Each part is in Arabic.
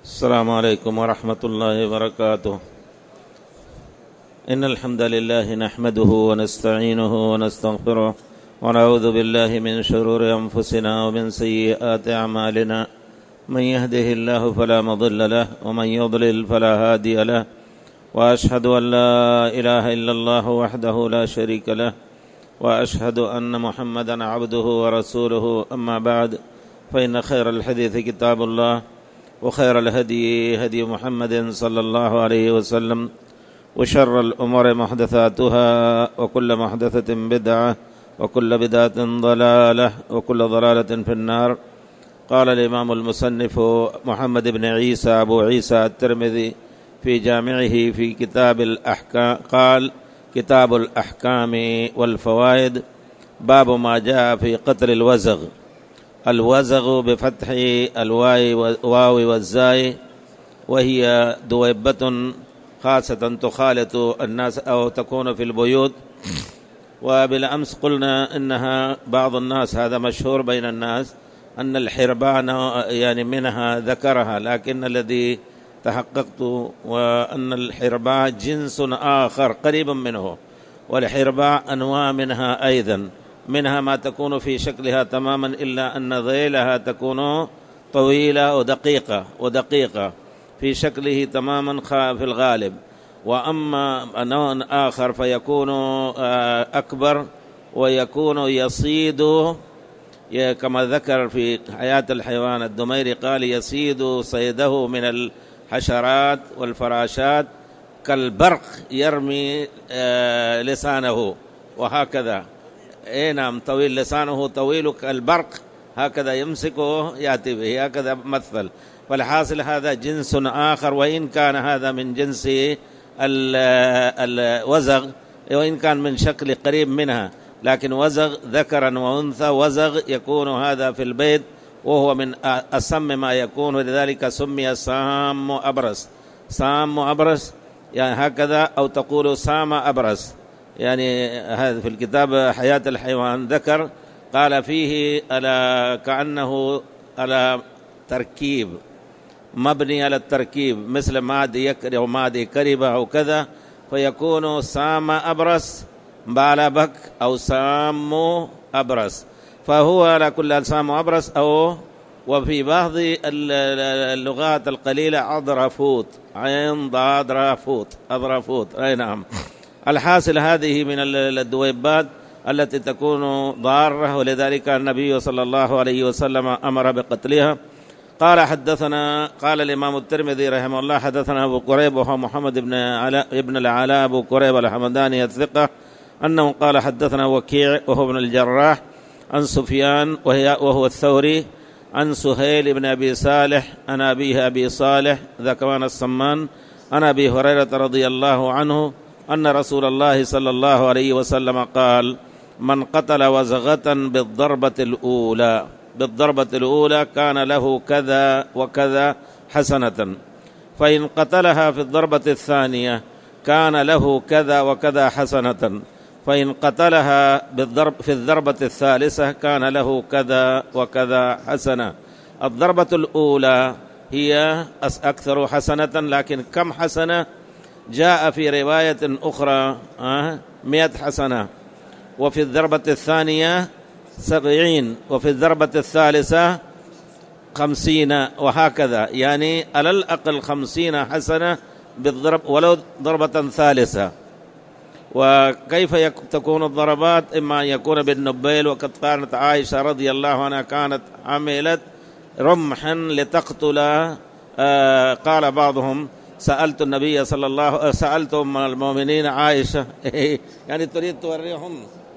السلام عليكم ورحمة الله وبركاته. إن الحمد لله نحمده ونستعينه ونستغفره ونعوذ بالله من شرور أنفسنا ومن سيئات أعمالنا. من يهده الله فلا مضل له ومن يضلل فلا هادي له، وأشهد أن لا إله إلا الله وحده لا شريك له، وأشهد أن محمدا عبده ورسوله. أما بعد، فإن خير الحديث كتاب الله، وخير الهدي هدي محمد صلى الله عليه وسلم، وشر الأمور محدثاتها، وكل محدثة بدعة، وكل بدعة ضلالة، وكل ضلالة في النار. قال الإمام المصنف محمد بن عيسى أبو عيسى الترمذي في جامعه في كتاب الأحكام، قال: كتاب الأحكام والفوائد، باب ما جاء في قتل الوزغ. الوزغ بفتح الواو والزاي، وهي دويبة خاصة تخالط الناس أو تكون في البيوت. وبالأمس قلنا إنها بعض الناس، هذا مشهور بين الناس، أن الحربان يعني منها ذكرها، لكن الذي تحققت وأن الحرباء جنس آخر قريب منه، والحرباء أنواع منها أيضا، منها ما تكون في شكلها تماما إلا أن ذيلها تكون طويلة ودقيقة في شكله تماما في الغالب. وأما نوع آخر فيكون أكبر ويكون يصيد، كما ذكر في حياة الحيوان الدميري، قال: يصيد صيده من الحشرات والفراشات كالبرق، يرمي لسانه وهكذا. نعم، طويل لسانه، طويل كالبرق، هكذا يمسكه يأتي به، هكذا مثل. فالحاصل هذا جنس آخر، وإن كان هذا من جنس الوزغ، وإن كان من شكل قريب منها، لكن وزغ ذكرا وأنثى. وزغ يكون هذا في البيت، وهو من أسم ما يكون، ولذلك سمي سام أبرص. سام أبرص يعني هكذا، أو تقول سام أبرص. يعني هذا في الكتاب حياة الحيوان ذكر، قال فيه كأنه على تركيب، مبني على التركيب، مثل مادي يكري أو مادي كربة أو كذا، فيكون سام أبرص بالبك أو سام أبرص. فهو على كل سام أبرص، أو وفي بعض اللغات القليلة أضرفوت، عين ضاد رافوت، أضرفوت. أي نعم. الحاصل هذه من الدويبات التي تكون ضارة، ولذلك النبي صلى الله عليه وسلم أمر بقتلها. قال الإمام الترمذي رحمه الله: حدثنا أبو قريب وهو محمد بن العلاء أبو قريب الحمداني الثقة، أنه قال: حدثنا وكيع وهو ابن الجراح عن سفيان وهو الثوري عن سهيل بن أبي صالح عن أبيه أبي صالح ذكوان السمان عن أبي هريرة رضي الله عنه أن رسول الله صلى الله عليه وسلم قال: من قتل وزغة بالضربة الأولى كان له كذا وكذا حسنة، فإن قتلها في الضربة الثانية كان له كذا وكذا حسنة، فإن قتلها في الضربة الثالثة كان له كذا وكذا حسنة. الضربة الأولى هي أكثر حسنة، لكن كم حسنة؟ جاء في رواية أخرى 100 حسنة، وفي الضربة الثانية 70، وفي الضربة الثالثة 50، وهكذا. يعني على الأقل 50 حسنة بالضرب، ولو ضربة ثالثة. وكيف تكون الضربات؟ إما أن يكون بالنبيل، وقد كانت عائشة رضي الله عنها كانت عملت رمحا لتقتل. قال بعضهم: سألت أم المؤمنين عائشة يعني تريد توريهم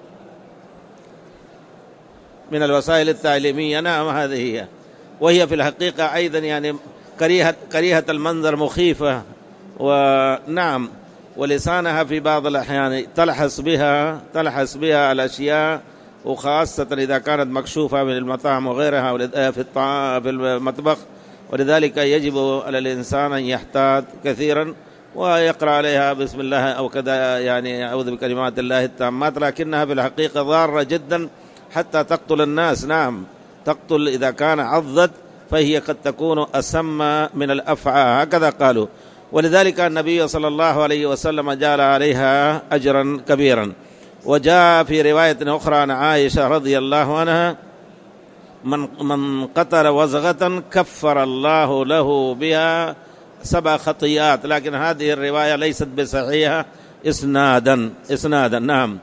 من الوسائل التعليمية. نعم، هذه هي. وهي في الحقيقة أيضا يعني كريهة المنظر، مخيفة. ونعم، ولسانها في بعض الأحيان تلحس بها الأشياء، وخاصة إذا كانت مكشوفة من المطاعم وغيرها في المطبخ. ولذلك يجب على الإنسان أن يحتاط كثيرا ويقرأ عليها بسم الله أو كذا، يعني أعوذ بكلمات الله التامات. لكنها في الحقيقة ضارة جدا حتى تقتل الناس. نعم، تقتل إذا كان عضت فهي قد تكون أسم من الأفعى، هكذا قالوا. ولذلك النبي صلى الله عليه وسلم جعل عليها أجرا كبيرا. وجاء في رواية أخرى عن عائشة رضي الله عنها: من قتل وزغة كفر الله له بها 7 خطيئات. لكن هذه الرواية ليست بصحيحة إسنادا. نعم.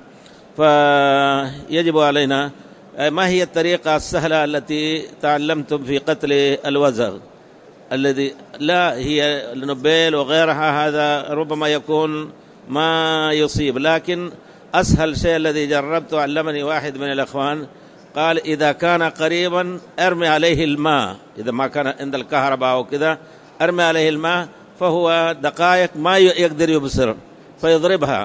فيجب علينا، ما هي الطريقة السهلة التي تعلمتم في قتل الوزغ الذي لا هي النبيل وغيرها؟ هذا ربما يكون ما يصيب، لكن أسهل شيء الذي جربته علمني واحد من الأخوان، قال: إذا كان قريبا أرمي عليه الماء، إذا ما كان عند الكهرباء أو كذا أرمي عليه الماء، فهو دقائق ما يقدر يبصر فيضربها.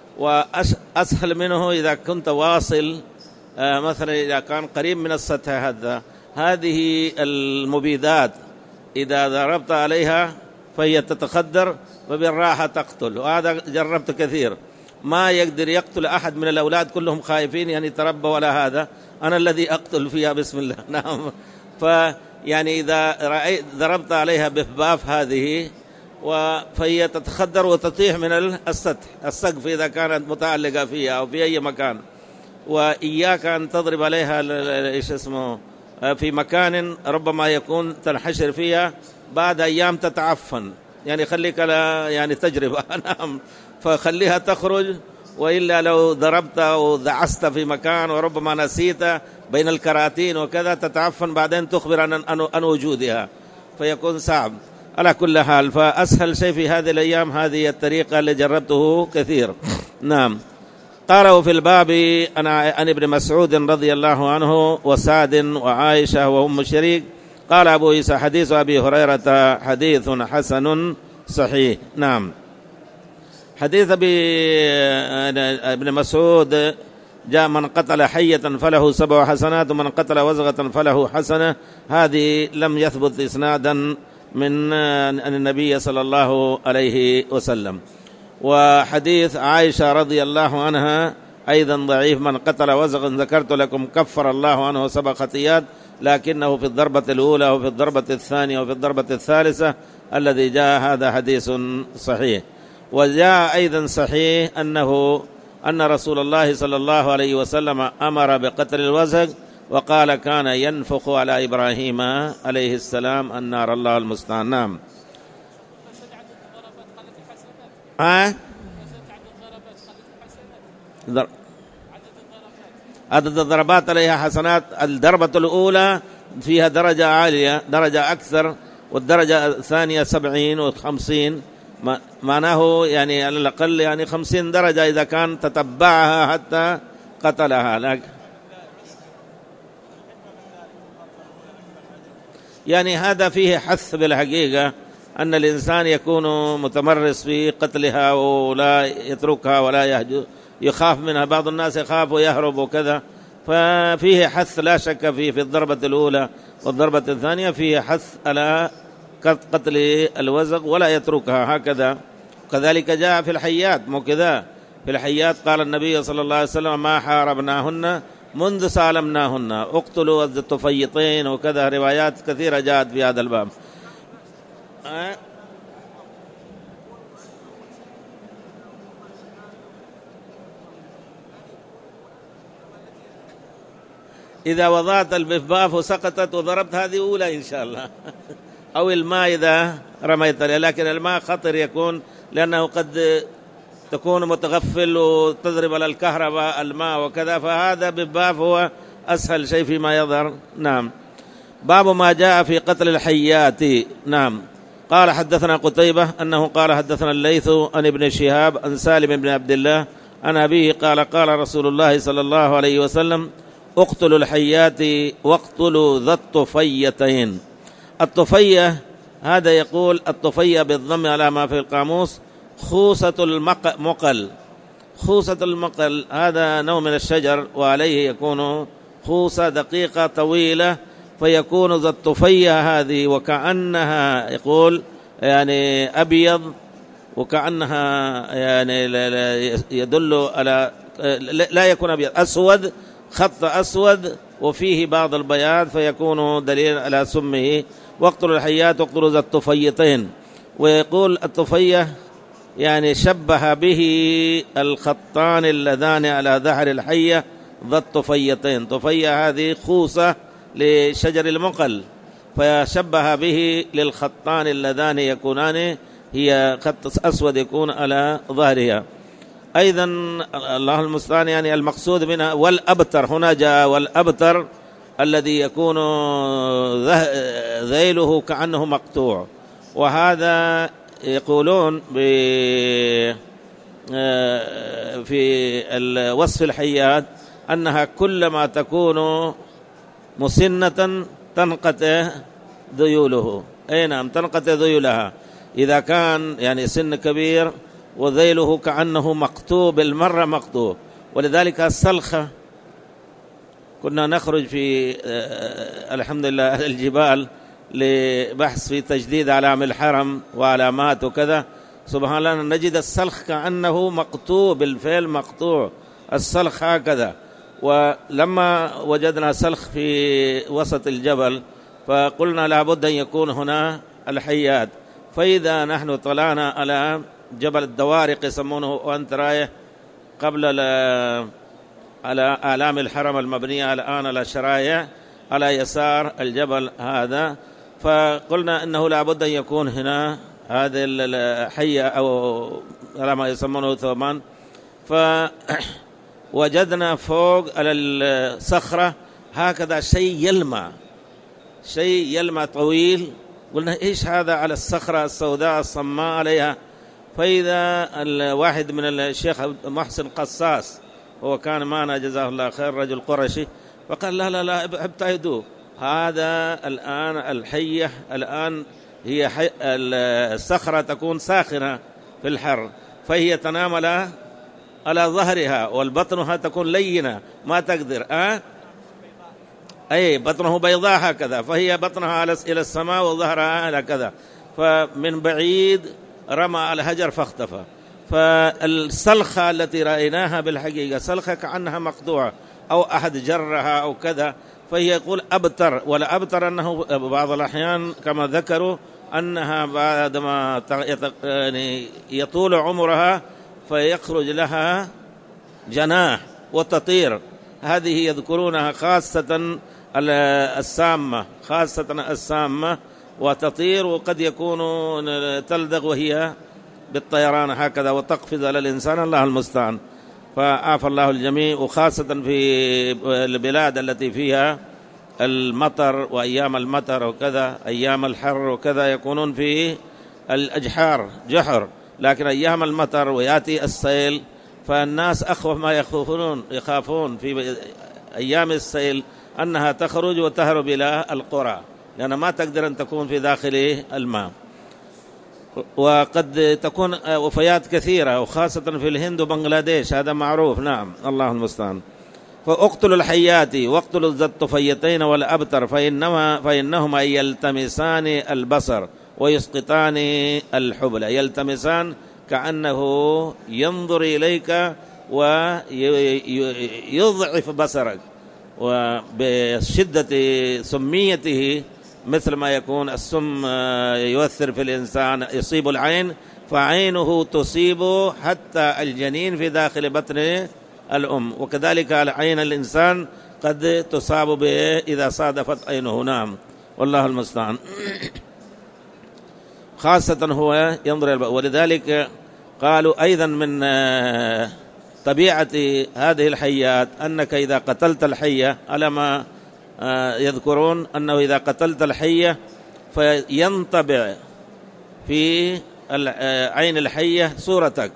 وأسهل منه إذا كنت واصل، مثلا إذا كان قريب من السطح، هذه المبيدات إذا ضربت عليها فهي تتخدر وبالراحة تقتل. وهذا جربت كثير، ما يقدر يقتل أحد من الأولاد، كلهم خائفين يعني تربى ولا هذا، أنا الذي أقتل فيها بسم الله. نعم. فيعني إذا رأيت ضربت عليها بفباف هذه فهي تتخدر وتطيح من السقف إذا كانت متعلقة فيها أو في أي مكان. وإياك أن تضرب عليها في مكان ربما يكون تنحشر فيها، بعد أيام تتعفن، يعني خليك يعني تجربة. نعم. فخليها تخرج، وإلا لو ضربت أو دعست في مكان وربما نسيت بين الكراتين وكذا تتعفن، بعدين تخبر عن وجودها فيكون صعب. على كل حال، فأسهل شيء في هذه الأيام هذه الطريقة اللي جربته كثير. نعم. قالوا في الباب عن ابن مسعود رضي الله عنه وسعد وعائشة وأم شريك. قال أبو عيسى: حديث أبي هريرة حديث حسن صحيح. نعم. حديث ابن مسعود جاء: من قتل حية فله 7 حسنات، ومن قتل وزغة فله حسنة. هذه لم يثبت إسنادا من النبي صلى الله عليه وسلم. وحديث عائشة رضي الله عنها أيضا ضعيف: من قتل وزغا ذكرت لكم كفر الله عنه 7 خطيئات، لكنه في الضربة الأولى وفي الضربة الثانية وفي الضربة الثالثة الذي جاء. هذا حديث صحيح. وجاء أيضا صحيح أن رسول الله صلى الله عليه وسلم أمر بقتل الوزغ، وقال: كان ينفخ على إبراهيم عليه السلام النار. الله المستعان. نعم. عدد الضربات عليها حسنات. الضربة الأولى فيها درجة عالية، درجة أكثر، والدرجة الثانية 70 و50، معناه يعني على الأقل يعني 50 درجة إذا كان تتبعها حتى قتلها. يعني هذا فيه حث بالحقيقة أن الإنسان يكون متمرس في قتلها ولا يتركها ولا يخاف منها. بعض الناس يخاف ويهرب وكذا، ففيه حث لا شك فيه. في الضربة الأولى والضربة الثانية فيه حث على قتل الوزغ ولا يتركها هكذا. كذلك جاء في الحيات، مو كذا؟ في الحيات قال النبي صلى الله عليه وسلم: ما حاربناهن منذ سالمناهن، اقتلوا الطفيطين وكذا. روايات كثيرة جاءت في هذا الباب. إذا وضعت البفباف وسقطت وضربت هذه أولى إن شاء الله. أو الماء إذا رميت عليه، لكن الماء خطر يكون، لأنه قد تكون متغفل وتضرب على الكهرباء الماء وكذا، فهذا بفباف هو أسهل شيء فيما يظهر. نعم. باب ما جاء في قتل الحيات. نعم. قال: حدثنا قتيبة أنه قال: حدثنا الليث عن ابن شهاب عن سالم بن عبد الله عن أبيه قال: قال رسول الله صلى الله عليه وسلم: اقتلوا الحيات واقتلوا ذا الطفيتين. الطفية هذا يقول الطفية بالضم على ما في القاموس خوصة المقل. خوصة المقل هذا نوع من الشجر، وعليه يكون خوصة دقيقة طويلة، فيكون ذا الطفية هذه وكأنها يقول يعني أبيض، وكأنها يعني يدل على لا يكون أبيض، أسود، خط أسود وفيه بعض البياض فيكون دليل على سمه. واقتلوا الحيات واقتلوا ذا الطفيتين. ويقول الطفية يعني شبه به الخطان اللذان على ظهر الحية ذا الطفيتين. طفية هذه خوصة لشجر المقل، فشبه به للخطان اللذان يكونان، هي خط أسود يكون على ظهرها. أيضا الله المستعان يعني المقصود منها والأبتر، هنا جاء والأبتر الذي يكون ذيله كأنه مقطوع. وهذا يقولون في وصف الحيات أنها كلما تكون مسنة تنقطع ذيوله. أي نعم، تنقطع ذيولها. إذا كان يعني سن كبير وذيله كأنه مقطوع بالمرة مقطوع. ولذلك السلخة كنا نخرج في الحمد لله أهل الجبال لبحث في تجديد علام الحرم وعلامات وكذا، سبحان الله نجد السلخ كأنه مقطوع بالفعل، مقطوع السلخ هكذا. ولما وجدنا سلخ في وسط الجبل فقلنا لابد أن يكون هنا الحيات. فإذا نحن طلعنا على جبل الدوارق يسمونه، وأنت رايح قبل على آلام الحرم المبنية الآن على شرايع على يسار الجبل هذا، فقلنا إنه لابد أن يكون هنا هذه الحية أو على ما يسمونه ثوبان. فوجدنا فوق على الصخرة هكذا شيء يلمع طويل. قلنا إيش هذا على الصخرة السوداء الصماء عليها؟ فإذا الواحد من الشيخ محسن قصاص، هو كان معنا جزاه الله خير، رجل قرشي، فقال لا ابتعدوا، هذا الآن الحية الآن هي الصخرة تكون ساخنة في الحر، فهي تنام على ظهرها، والبطنها تكون لينة ما تقدر أي بطنه بيضاء هكذا، فهي بطنها إلى السماء وظهرها هكذا. فمن بعيد رمى على الحجر فاختفى. فالسلخة التي رأيناها بالحقيقة سلخة كأنها مقطوعة أو أحد جرها أو كذا، فهي يقول أبتر. ولا أبتر أنه بعض الأحيان كما ذكروا أنها بعدما يعني يطول عمرها فيخرج لها جناح وتطير. هذه يذكرونها خاصة السامة وتطير، وقد يكون تلدغ وهي بالطيران هكذا وتقفز على الإنسان، الله المستعان. فعافى الله الجميع. وخاصة في البلاد التي فيها المطر وأيام المطر وكذا، أيام الحر وكذا يكونون في الأجحار جحر، لكن أيام المطر ويأتي السيل فالناس أخوف ما يخافون في أيام السيل أنها تخرج وتهرب إلى القرى، لأن ما تقدر أن تكون في داخل الماء. وقد تكون وفيات كثيرة، وخاصة في الهند وبنغلاديش، هذا معروف. نعم، الله المستعان. فاقتلوا الحيات واقتلوا ذا الطفيتين والأبتر فإنهما يلتمسان البصر ويسقطان الحبل. يلتمسان كأنه ينظر إليك ويضعف بصرك، وبشدة سميته مثل ما يكون السم يؤثر في الإنسان، يصيب العين فعينه تصيب حتى الجنين في داخل بطن الأم، وكذلك عين الإنسان قد تصاب به إذا صادفت عينه. نعم، والله المستعان. خاصة هو ينظر. ولذلك قالوا أيضا من طبيعة هذه الحيات أنك إذا قتلت الحية، على ما يذكرون أنه إذا قتلت الحية فينطبع في عين الحية صورتك،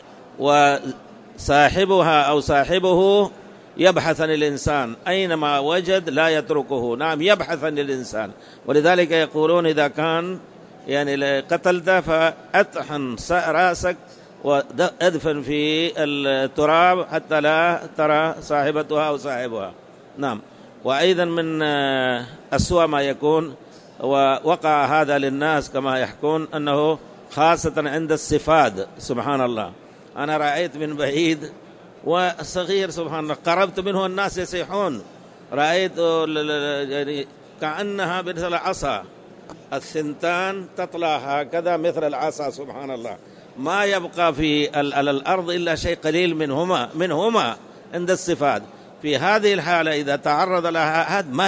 وصاحبها أو صاحبه يبحث عن الإنسان أينما وجد لا يتركه. نعم، يبحث عن الإنسان. ولذلك يقولون إذا كان يعني قتلت فأطحن رأسك وأدفن في التراب حتى لا ترى صاحبتها أو صاحبها. نعم. وأيضا من أسوأ ما يكون، ووقع هذا للناس كما يحكون، أنه خاصة عند الصفاد. سبحان الله، أنا رأيت من بعيد وصغير سبحان الله، قربت منه الناس يصيحون، رأيت يعني كأنها مثل العصا، الثنتان تطلع هكذا مثل العصا، سبحان الله، ما يبقى على الأرض إلا شيء قليل منهما عند الصفات. في هذه الحالة إذا تعرض لها أحد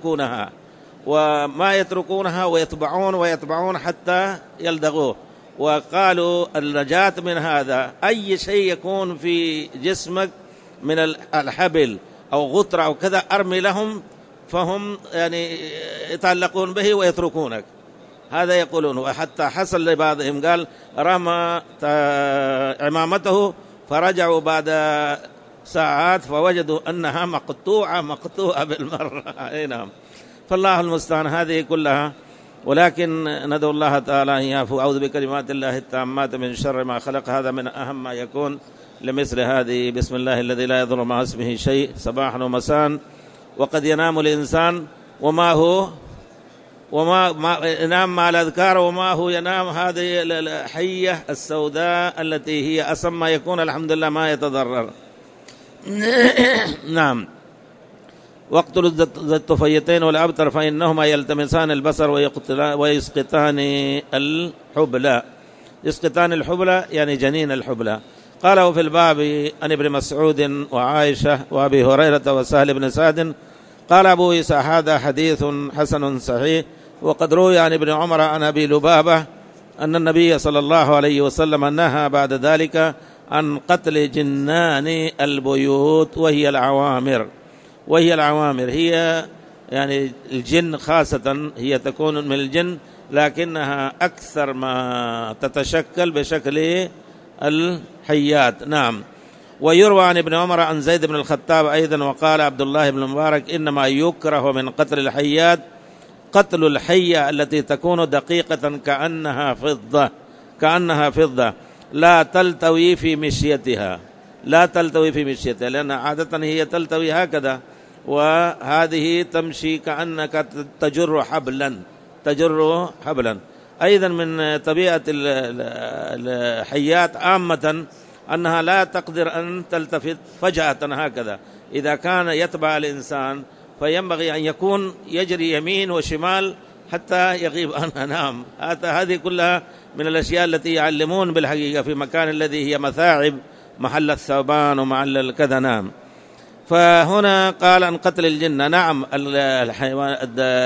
ما يتركونها ويتبعون حتى يلدغوه. وقالوا النجاة من هذا أي شيء يكون في جسمك من الحبل أو غطرة أو كذا أرمي لهم، فهم يعني يتعلقون به ويتركونك، هذا يقولون. وحتى حصل لبعضهم قال رمى عمامته فرجعوا بعد ساعات فوجدوا أنها مقطوعة بالمرة. أي نعم، فالله المستعان. هذه كلها، ولكن ندعو الله تعالى أن يعفو. أعوذ بكلمات الله التامات من شر ما خلق. هذا من أهم ما يكون لمثل هذه. بسم الله الذي لا يضر مع اسمه شيء صباحا ومساء. وقد ينام الإنسان وما ينام مع الأذكار وما هو ينام. هذه الحية السوداء التي هي أسمى ما يكون، الحمد لله ما يتضرر. نعم. واقتلوا الطفيلتين والأبتر فإنهما يلتمسان البصر ويسقطان الحبلى. يسقطان الحبلى يعني جنين الحبلى. قاله في الباب عن ابن مسعود وعائشة وأبي هريرة وسهل بن سعد. قال أبو عيسى هذا حديث حسن صحيح. وقد روي عن ابن عمر عن أبي لبابة أن النبي صلى الله عليه وسلم نهى بعد ذلك عن قتل جنان البيوت وهي العوامر. هي يعني الجن خاصة، هي تكون من الجن لكنها أكثر ما تتشكل بشكل الحيات. نعم. ويروى عن ابن عمر عن زيد بن الخطاب أيضا. وقال عبد الله بن المبارك إنما يكره من قتل الحيات قتل الحية التي تكون دقيقة كأنها فضة لا تلتوي في مشيتها، لأن عادة هي تلتوي هكذا، وهذه تمشي كأنك تجر حبلا. أيضا من طبيعة الحيات عامة أنها لا تقدر أن تلتفت فجأة هكذا. إذا كان يتبع الإنسان فينبغي أن يكون يجري يمين وشمال حتى يغيب عنها. نعم، هذه كلها من الأشياء التي يعلمون بالحقيقة في مكان الذي هي مثاعب، محل الثوبان ومحل الكذا. نعم. فهنا قال عن قتل الجن. نعم، الحيوان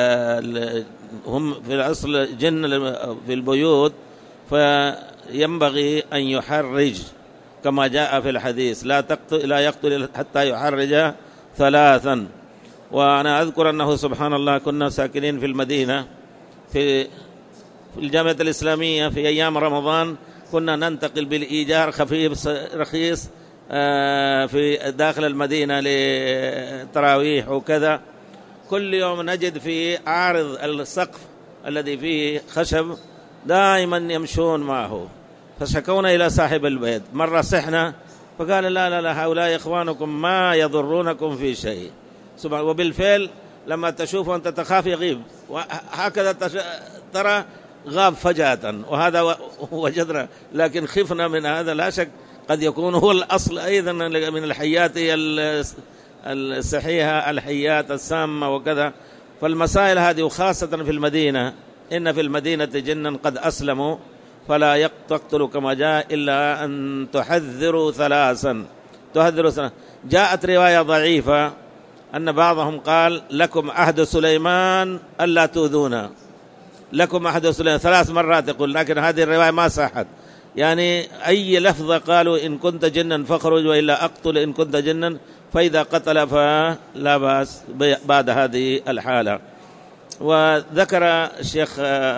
هم في الأصل جن في البيوت، فينبغي أن يحرج كما جاء في الحديث لا يقتل حتى يحرج 3. وأنا أذكر أنه سبحان الله كنا ساكنين في المدينة في الجامعة الإسلامية في أيام رمضان، كنا ننتقل بالإيجار خفيف رخيص في داخل المدينة للتراويح وكذا. كل يوم نجد في عارض السقف الذي فيه خشب دائما يمشون معه، فشكونا إلى صاحب البيت. مرة صحنا فقال لا هؤلاء إخوانكم ما يضرونكم في شيء. وبالفعل لما تشوفه أنت تخاف يغيب، وهكذا ترى غاب فجأة، وهذا وجدنا. لكن خفنا من هذا، لا شك قد يكون هو الأصل أيضا من الحيات الصحيحة، الحيات السامة وكذا. فالمسائل هذه وخاصة في المدينة، إن في المدينة جنا قد أسلموا فلا تقتلوا كما جاء إلا أن تحذروا 3. جاءت رواية ضعيفة أن بعضهم قال لكم عهد سليمان ألا تؤذونا، لكم عهد سليمان 3 مرات يقول، لكن هذه الرواية ما صحت. يعني أي لفظة قالوا إن كنت جنا فاخرج وإلا أقتل إن كنت جنا، فإذا قتل فلا بأس بعد هذه الحالة. وذكر الشيخ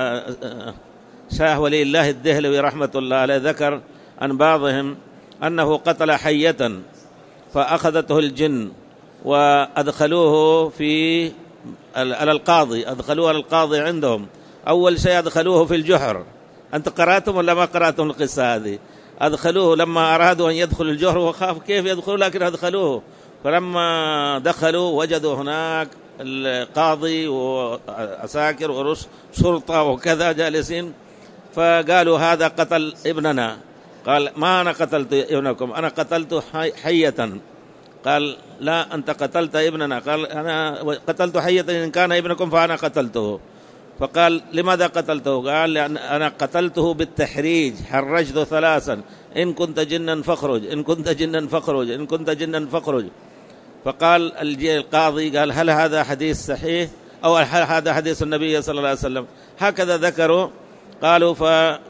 شاه ولي الله الدهلوي رحمة الله عليه، ذكر عن بعضهم أنه قتل حية فأخذته الجن وأدخلوه على القاضي، أدخلوه على القاضي عندهم. أول شيء أدخلوه في الجحر. أنت قرأتم ولا ما قرأتم القصة هذه؟ أدخلوه لما أرادوا أن يدخل الجحر وخاف كيف يدخلوا، لكن أدخلوه. فلما دخلوا وجدوا هناك القاضي وعساكر وشرطة وكذا جالسين، فقالوا هذا قتل ابننا. قال ما أنا قتلت ابنكم، أنا قتلت حية قال لا أنت قتلت ابننا. قال أنا قتلت حية إن كان ابنكم فأنا قتلته. فقال لماذا قتلته؟ قال لأن أنا قتلته بالتحريج، حرجته ثلاثا: إن كنت جنا فاخرج، إن كنت جنا فاخرج، إن كنت جنا فاخرج. فقال القاضي قال هل هذا حديث صحيح أو هل هذا حديث النبي صلى الله عليه وسلم؟ هكذا ذكروا. قالوا ففي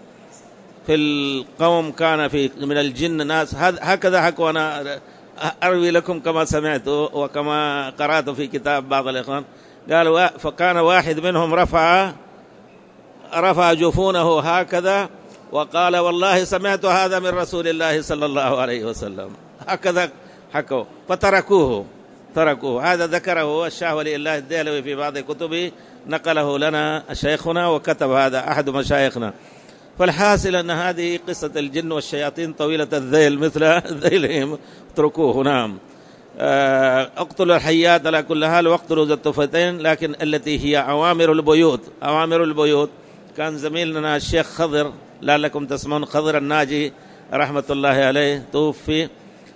القوم كان في من الجن ناس هكذا حكوا، أنا أروي لكم كما سمعت وكما قرأت في كتاب بعض الإخوان. قالوا فكان واحد منهم رفع جفونه هكذا وقال والله سمعت هذا من رسول الله صلى الله عليه وسلم. هكذا حكوا فتركوه. هذا ذكره الشاه ولي الله الدهلوي في بعض كتبه، نقله لنا شيخنا وكتب هذا أحد مشايخنا. فالحاصل أن هذه قصة الجن والشياطين طويلة الذيل مثل ذيلهم، اتركوه. نعم. اقتلوا الحيات على كل حال واقتلوا ذا الطفتين، لكن التي هي أوامر البيوت. كان زميلنا الشيخ خضر، لعلكم تسمعون، خضر الناجي رحمة الله عليه، توفي،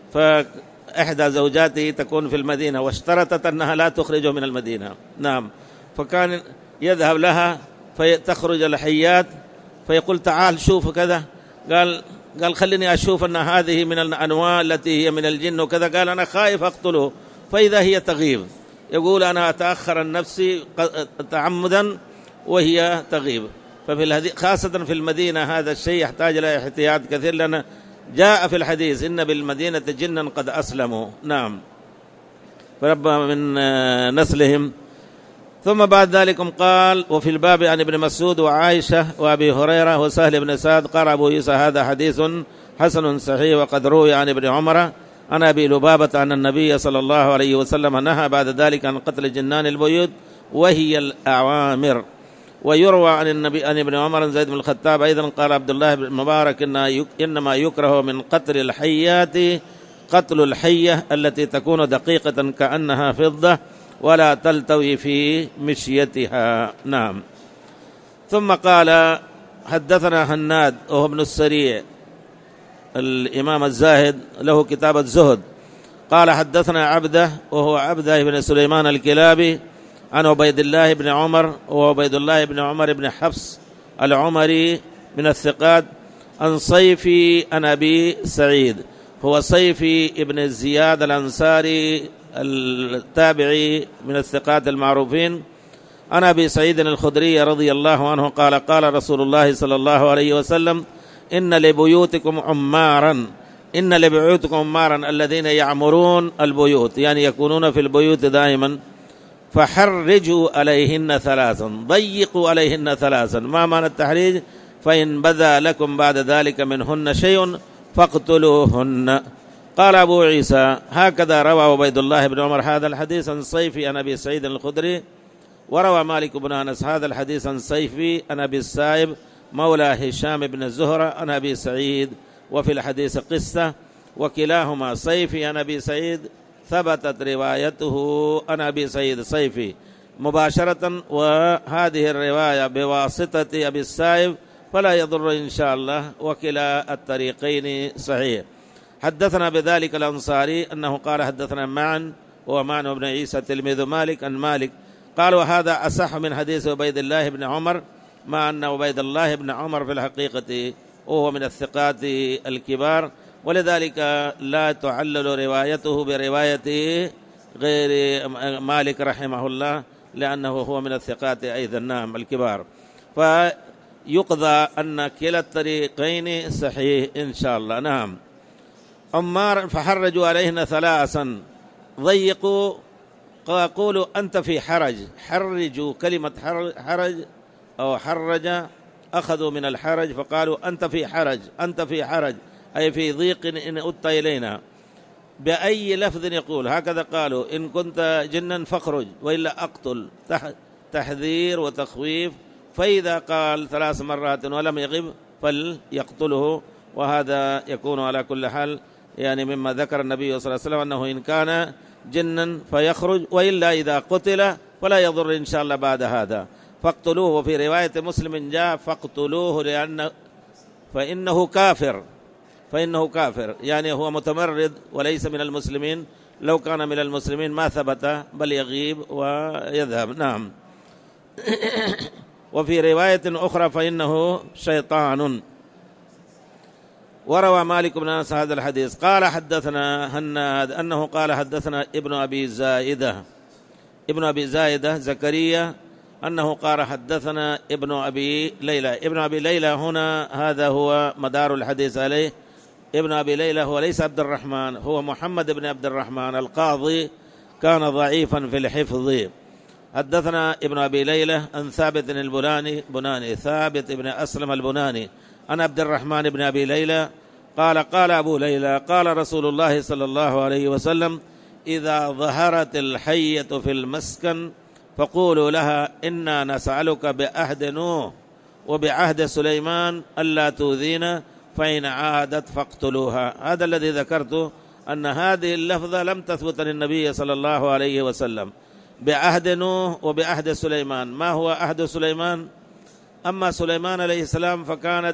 فإحدى زوجاته تكون في المدينة واشترطت أنها لا تخرجه من المدينة. نعم. فكان يذهب لها فتخرج الحيات فيقول تعال شوف كذا. قال خليني أشوف أن هذه من الأنواع التي هي من الجن وكذا. قال أنا خائف أقتله، فإذا هي تغيب. يقول أنا أتأخر النفس تعمدا وهي تغيب. خاصة في المدينة هذا الشيء يحتاج إلى احتياط كثير، لأن جاء في الحديث إن بالمدينة جنا قد أسلموا. نعم. فرب من نسلهم. ثم بعد ذلك قال وفي الباب عن ابن مسعود وعائشة وأبي هريرة وسهل بن سعد. قال أبو عيسى هذا حديث حسن صحيح. وقد روي عن ابن عمر عن أبي لبابة أن النبي صلى الله عليه وسلم نهى بعد ذلك عن قتل جنان البيوت وهي الأعوامر. ويروى عن النبي عن ابن عمر زيد بن الخطاب أيضا قال عبد الله بن مبارك إنما يكره من قتل الحيات قتل الحية التي تكون دقيقة كأنها فضة ولا تلتوي في مشيتها. نعم. ثم قال حدثنا هناد وهو ابن السريع الإمام الزاهد، له كتاب الزهد. قال حدثنا عبده وهو عبده بن سليمان الكلابي عن عبيد الله بن عمر وعبيد الله بن عمر بن حفص العمري من الثقات عن صيفي عن أبي سعيد، هو صيفي ابن زياد الأنصاري التابعي من الثقات المعروفين، عن أبي سعيد الخدري رضي الله عنه قال قال رسول الله صلى الله عليه وسلم إن لبيوتكم عمارا الذين يعمرون البيوت، يعني يكونون في البيوت دائما، فحرجوا عليهن ثلاثا، ضيقوا عليهن ثلاثا. ما معنى التحريج؟ فإن بدا لكم بعد ذلك منهن شيء فاقتلوهن. قال أبو عيسى هكذا روى عبيد الله بن عمر هذا الحديث عن صيفي عن أبي سعيد الخدري، وروى مالك بن أنس هذا الحديث عن صيفي عن أبي السائب مولى هشام بن الزهرة عن أبي سعيد، وفي الحديث قصة، وكلاهما صيفي عن أبي سعيد ثبتت روايته عن أبي سعيد صيفي مباشرة، وهذه الرواية بواسطة أبي السائب فلا يضر إن شاء الله، وكلا الطريقين صحيح. حدثنا بذلك الأنصاري أنه قال حدثنا معا ومعن بن عيسى تلميذ مالك عن مالك قال وهذا أصح من حديث عبيد الله بن عمر، مع أن عبيد الله بن عمر في الحقيقة وهو من الثقات الكبار، ولذلك لا تعلل روايته برواية غير مالك رحمه الله، لأنه هو من الثقات أيضا نعم الكبار. فيقضى أن كلا الطريقين صحيح إن شاء الله. نعم. عمار فحرجوا عليهن ثلاثا، ضيقوا، قولوا أنت في حرج، حرجوا كلمة حرج أو حرج أخذوا من الحرج فقالوا أنت في حرج، أنت في حرج أي في ضيق إن أدت إلينا. بأي لفظ يقول هكذا قالوا إن كنت جنا فاخرج وإلا أقتل، تحذير وتخويف. فإذا قال 3 مرات ولم يغب فليقتله، وهذا يكون على كل حال يعني مما ذكر النبي صلى الله عليه وسلم أنه إن كان جنا فيخرج، وإلا إذا قتل فلا يضر إن شاء الله بعد هذا فاقتلوه. وفي رواية مسلم جاء فاقتلوه فإنه كافر، فإنه كافر، يعني هو متمرد وليس من المسلمين. لو كان من المسلمين ما ثبت بل يغيب ويذهب. نعم. وفي رواية أخرى فإنه شيطان. وروى مالك بن أنس هذا الحديث قال حدثنا هناد أنه قال حدثنا ابن أبي زائدة زكريا أنه قال حدثنا ابن أبي ليلى هنا هذا هو مدار الحديث عليه. ابن أبي ليلى هو ليس عبد الرحمن، هو محمد بن عبد الرحمن القاضي، كان ضعيفا في الحفظ. حدثنا ابن أبي ليلى عن ثابت البناني ثابت بن أسلم البناني عن عبد الرحمن بن أبي ليلى قال قال أبو ليلى قال رسول الله صلى الله عليه وسلم: إذا ظهرت الحية في المسكن فقولوا لها إنا نسألك بعهد نوح وبعهد سليمان ألا تؤذينا، فإن عادت فاقتلوها. هذا الذي ذكرته، أن هذه اللفظة لم تثبت للنبي صلى الله عليه وسلم. بعهد نوح وبعهد سليمان. ما هو عهد سليمان؟ أما سليمان عليه السلام فكانت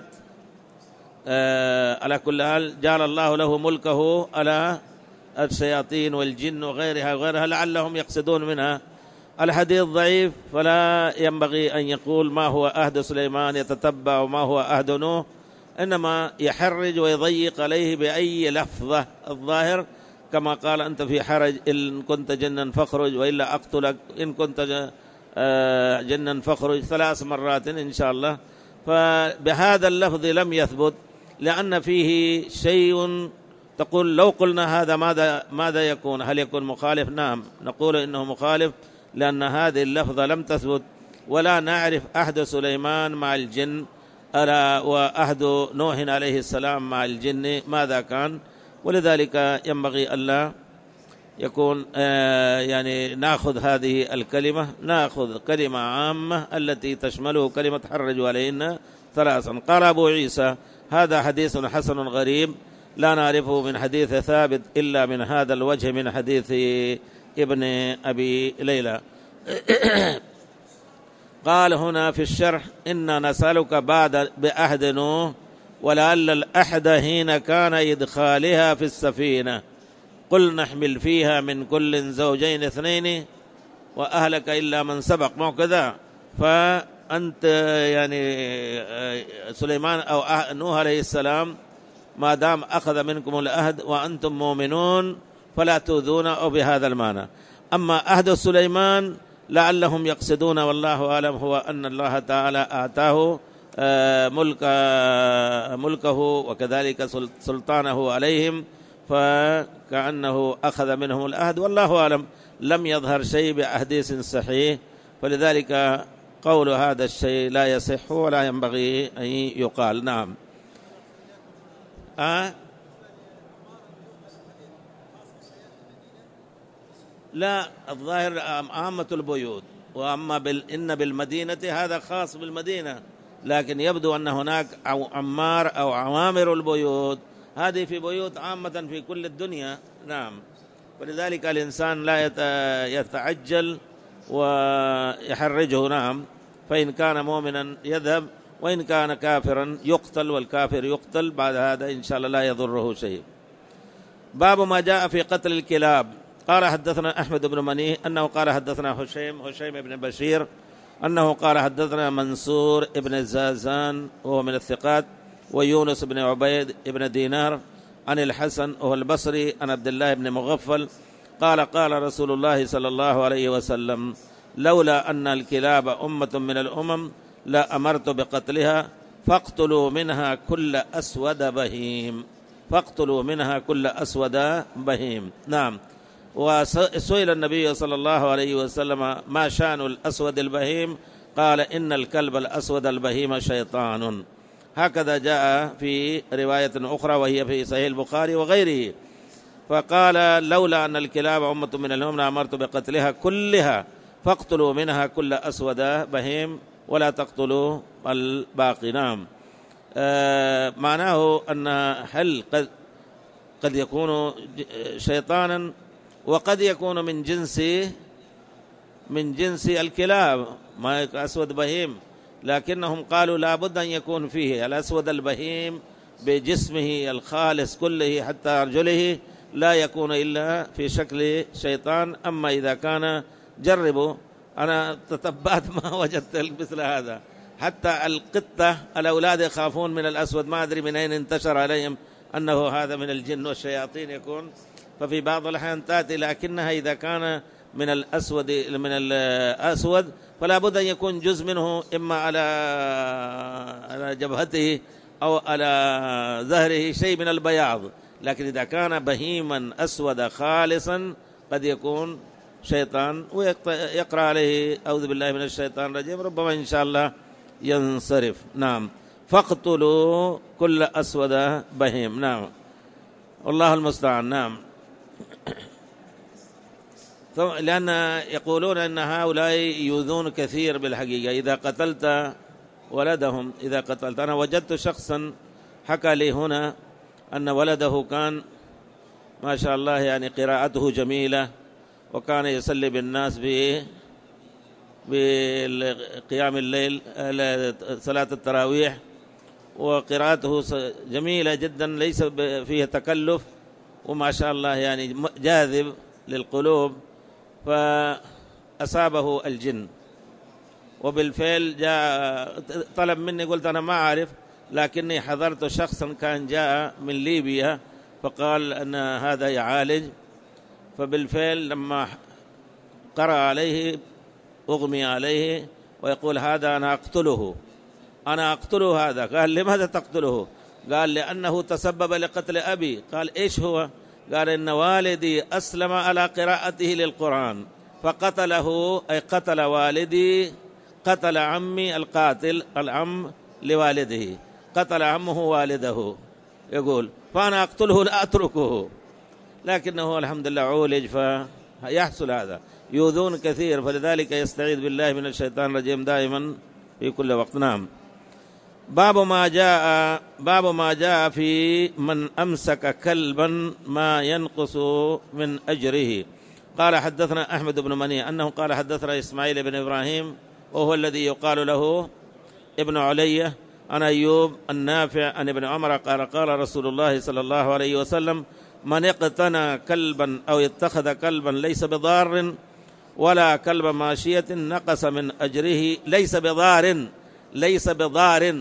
على كل حال جعل الله له ملكه على الشياطين والجن وغيرها لعلهم يقصدون منها. الحديث ضعيف، فلا ينبغي أن يقول ما هو عهد سليمان يتتبع وما هو عهد نوح، إنما يحرج ويضيق عليه بأي لفظة الظاهر، كما قال: أنت في حرج إن كنت جنا فاخرج وإلا أقتلك، إن كنت جنا فاخرج 3 مرات إن شاء الله. فبهذا اللفظ لم يثبت، لأن فيه شيء تقول لو قلنا هذا ماذا يكون؟ هل يكون مخالف؟ نعم، نقول إنه مخالف، لأن هذه اللفظة لم تثبت، ولا نعرف عهد سليمان مع الجن وعهد نوح عليه السلام مع الجن ماذا كان. ولذلك ينبغي ألا يكون يعني نأخذ هذه الكلمة، نأخذ كلمة عامة التي تشمله كلمة حرجوا عليهن 3. قال أبو عيسى: هذا حديث حسن غريب لا نعرفه من حديث ثابت إلا من هذا الوجه من حديث ابن أبي ليلى. قال هنا في الشرح: إنا نسألك بعهد نوح، ولعل الأحد حين كان إدخالها في السفينة قل نحمل فيها من كل زوجين 2 وأهلك إلا من سبق، ما كذا. فأنت يعني سليمان أو نوح عليه السلام ما دام أخذ منكم العهد وأنتم مؤمنون فلا تؤذون، أو بهذا المعنى. أما عهد سليمان لعلهم يقصدون، والله أعلم، هو أن الله تعالى أعطاه ملكه وكذلك سلطانه عليهم، فكأنه أخذ منهم العهد، والله أعلم. لم يظهر شيء بأحاديث صحيح، فلذلك قول هذا الشيء لا يصح ولا ينبغي أن يقال. نعم. لا، الظاهر عامة البيوت، وأما إن بالمدينة هذا خاص بالمدينة، لكن يبدو أن هناك عمار أو عوامر البيوت، هذه في بيوت عامة في كل الدنيا. نعم. ولذلك الإنسان لا يتعجل ويحرجه. نعم. فإن كان مؤمنا يذهب، وإن كان كافرا يقتل، والكافر يقتل بعد هذا إن شاء الله لا يضره شيء. باب ما جاء في قتل الكلاب. قال حدثنا أحمد بن مني أنه قال حدثنا هشيم بن بشير أنه قال حدثنا منصور بن الزازان وهو من الثقات، ويونس بن عبيد بن دينار عن الحسن وهو البصري عن عبد الله بن مغفل قال قال رسول الله صلى الله عليه وسلم: لولا أن الكلاب أمة من الأمم لا أمرت بقتلها، فاقتلوا منها كل أسود بهيم. فاقتلوا منها كل أسود بهيم. نعم. وسئل النبي صلى الله عليه وسلم: ما شأن الأسود البهيم؟ قال: إن الكلب الأسود البهيم شيطان. هكذا جاء في رواية أخرى وهي في صحيح البخاري وغيره. فقال: لولا أن الكلاب أمة من الأمم لأمرت بقتلها كلها، فاقتلوا منها كل أسود بهيم ولا تقتلوا الباقي. نعم. معناه أن هل قد يكون شيطانا، وقد يكون من جنس الكلاب، ما أسود بهيم، لكنهم قالوا لا بد أن يكون فيه الأسود البهيم بجسمه الخالص كله حتى أرجله لا يكون إلا في شكل شيطان. أما إذا كان، جربوا، أنا تتبعت ما وجدت مثل هذا، حتى القطة الأولاد يخافون من الأسود، ما أدري من أين انتشر عليهم أنه هذا من الجن والشياطين يكون. ففي بعض الأحيان تأتي، لكنها إذا كان من الأسود فلا بد أن يكون جزء منه إما على جبهته أو على ظهره شيء من البياض. لكن إذا كان بهيما أسود خالصا قد يكون شيطان، ويقرأ عليه أعوذ بالله من الشيطان الرجيم، ربما إن شاء الله ينصرف. نعم. فاقتلوا كل أسود بهيم. نعم، والله المستعان. نعم. لأن يقولون أن هؤلاء يؤذون كثير بالحقيقة. إذا قتلت ولدهم، إذا قتلت، أنا وجدت شخصا حكى لي هنا أن ولده كان ما شاء الله يعني قراءته جميلة، وكان يصلي بالناس بقيام الليل، صلاة التراويح، وقراءته جميلة جدا ليس فيه تكلف، وما شاء الله يعني جاذب للقلوب. فأصابه الجن، وبالفعل جاء طلب مني، قلت أنا ما أعرف، لكني حضرت شخصا كان جاء من ليبيا فقال أن هذا يعالج. فبالفعل لما قرأ عليه أغمي عليه ويقول هذا أنا أقتله هذا. قال لماذا تقتله؟ قال لأنه تسبب لقتل أبي. قال إيش هو؟ قال إن والدي أسلم على قراءته للقرآن فقتله، أي قتل والدي، قتل عمي القاتل، العم لوالده، قتل عمه والده، يقول فأنا أقتله لا أتركه. لكنه الحمد لله عولج، فيحصل هذا. يؤذون كثير، فلذلك يستعيذ بالله من الشيطان الرجيم دائما في كل وقت. نعم. باب ما جاء في من أمسك كلبا ما ينقص من أجره. قال حدثنا أحمد بن مني أنه قال حدثنا إسماعيل بن إبراهيم وهو الذي يقال له ابن علية عن أيوب النافع عن ابن عمر قال قال رسول الله صلى الله عليه وسلم من اقتنى كلبا أو اتخذ كلبا ليس بضار ولا كلب ماشية نقص من أجره. ليس بضار.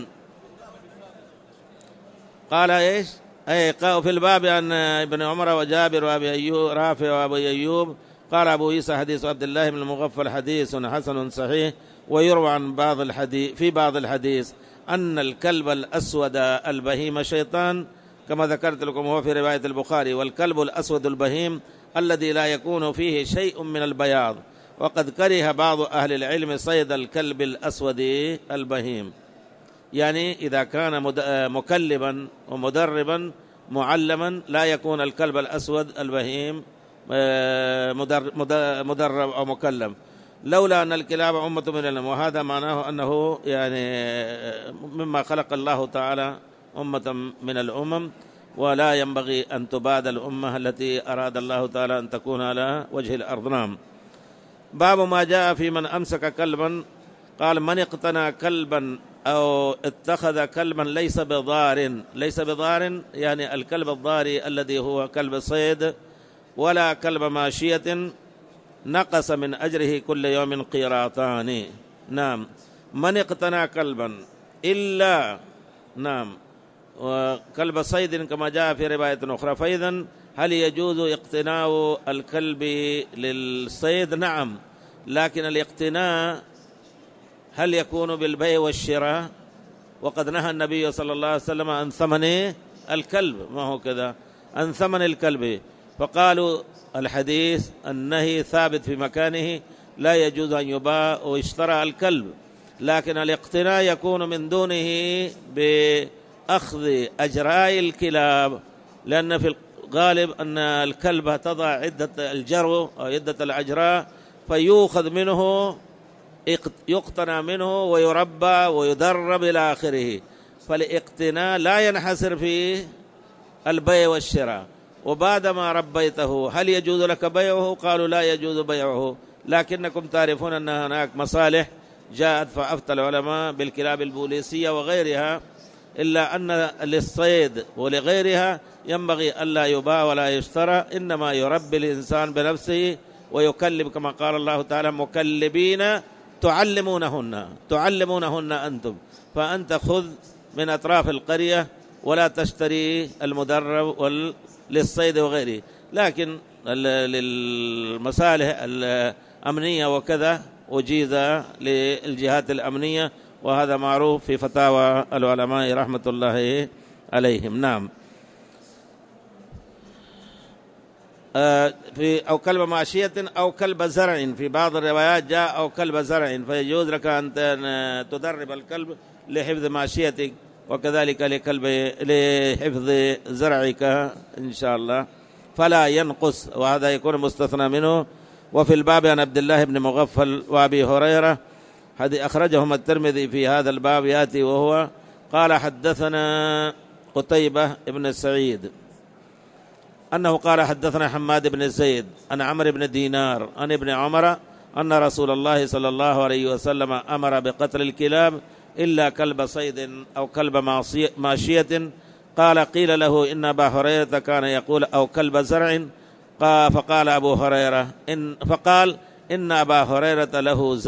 قال إيش؟ أي في الباب عن ابن عمر وجابر وأبي أيوب رافع وأبي أيوب. قال أبو عيسى حديث عبد الله بن المغفل حديث حسن صحيح. ويروى عن بعض الحديث أن الكلب الأسود البهيم شيطان كما ذكرت لكم، هو في رواية البخاري، والكلب الأسود البهيم الذي لا يكون فيه شيء من البياض. وقد كره بعض أهل العلم صيد الكلب الأسود البهيم، يعني إذا كان مكلبا ومدربا معلما لا يكون الكلب الأسود البهيم مدرب أو مكلم، لولا أن الكلاب أمة من الأمم. وهذا معناه أنه يعني مما خلق الله تعالى أمة من الأمم، ولا ينبغي أن تباد الأمة التي أراد الله تعالى أن تكون على وجه الأرض. نعم. باب ما جاء في من أمسك كلبا. قال من اقتنى كلبا أو اتخذ كلبا ليس بضار، يعني الكلب الضاري الذي هو كلب الصيد، ولا كلب ماشية نقص من أجره كل يوم قيراطان. نعم. من اقتنى كلبا إلا، نعم، وكلب صيد كما جاء في رواية أخرى. فإذا هل يجوز اقتناء الكلب للصيد؟ نعم، لكن الاقتناء هل يكون بالبيع والشراء؟ وقد نهى النبي صلى الله عليه وسلم عن ثمن الكلب، ما هو كذا، عن ثمن الكلب. فقالوا الحديث النهي ثابت في مكانه، لا يجوز أن يباع ويشترى الكلب، لكن الاقتناء يكون من دونه بأخذ أجراء الكلاب، لأن في الغالب أن الكلب تضع عدة الجرو أو عدة الأجراء، فيؤخذ منه، يقتنى منه ويربى ويدرب إلى آخره. فالاقتناء لا ينحصر في البيع والشراء. وبعدما ربيته هل يجوز لك بيعه؟ قالوا لا يجوز بيعه، لكنكم تعرفون أن هناك مصالح جاءت فأفتى العلماء بالكلاب البوليسية وغيرها إلا أن للصيد ولغيرها ينبغي ألا يباع ولا يشترى، إنما يربي الإنسان بنفسه ويكلب كما قال الله تعالى مكلبين تعلمونهن أنتم، فأنت خذ من أطراف القرية ولا تشتري المدرب للصيد وغيره. لكن للمصالح الأمنية وكذا أجيز للجهات الأمنية، وهذا معروف في فتاوى العلماء رحمة الله عليهم. نعم. في أو كلب ماشية أو كلب زرع، في بعض الروايات جاء أو كلب زرع، فيجوز لك أن تدرب الكلب لحفظ ماشيتك، وكذلك لحفظ زرعك إن شاء الله، فلا ينقص، وهذا يكون مستثنى منه. وفي الباب عن عبد الله بن مغفل وأبي هريرة أخرجهما الترمذي في هذا الباب يأتي وهو قال حدثنا قتيبة بن سعيد أنه قال حدثنا حماد بن زيد عن عمرو بن دينار عن ابن عمر أن رسول الله صلى الله عليه وسلم أمر بقتل الكلاب إلا كلب صيد أو كلب ماشية. قال قيل له إن أبا هريرة كان يقول أو كلب زرع، فقال أبو هريرة فقال إن أبا هريرة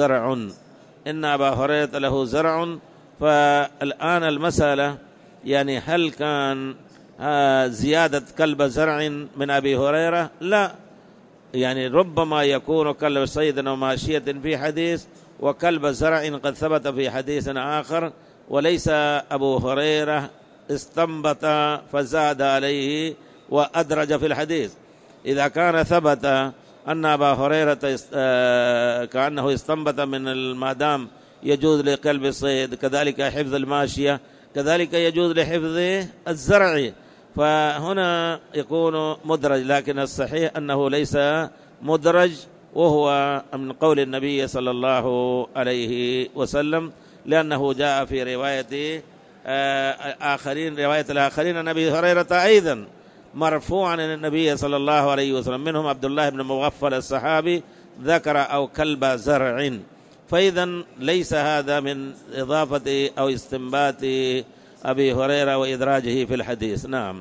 له زرع. فالآن المسألة يعني هل كان زيادة كلب زرع من أبي هريرة؟ لا، يعني ربما يكون كلب صيد أو ماشية في حديث، وكلب زرع قد ثبت في حديث آخر، وليس أبو هريرة استنبط فزاد عليه وأدرج في الحديث. إذا كان ثبت أن أبا هريرة كأنه استنبط من المادام يجوز لكلب الصيد كذلك حفظ الماشية، كذلك يجوز لحفظ الزرع، فهنا يكون مدرج. لكن الصحيح أنه ليس مدرج، وهو من قول النبي صلى الله عليه وسلم، لأنه جاء في رواية الآخرين عن أبي هريرة أيضا مرفوعا عن النبي صلى الله عليه وسلم، منهم عبد الله بن مغفل الصحابي ذكر أو كلب زرع. فإذا ليس هذا من إضافة أو استنبات أبي هريرة وإدراجه في الحديث. نعم.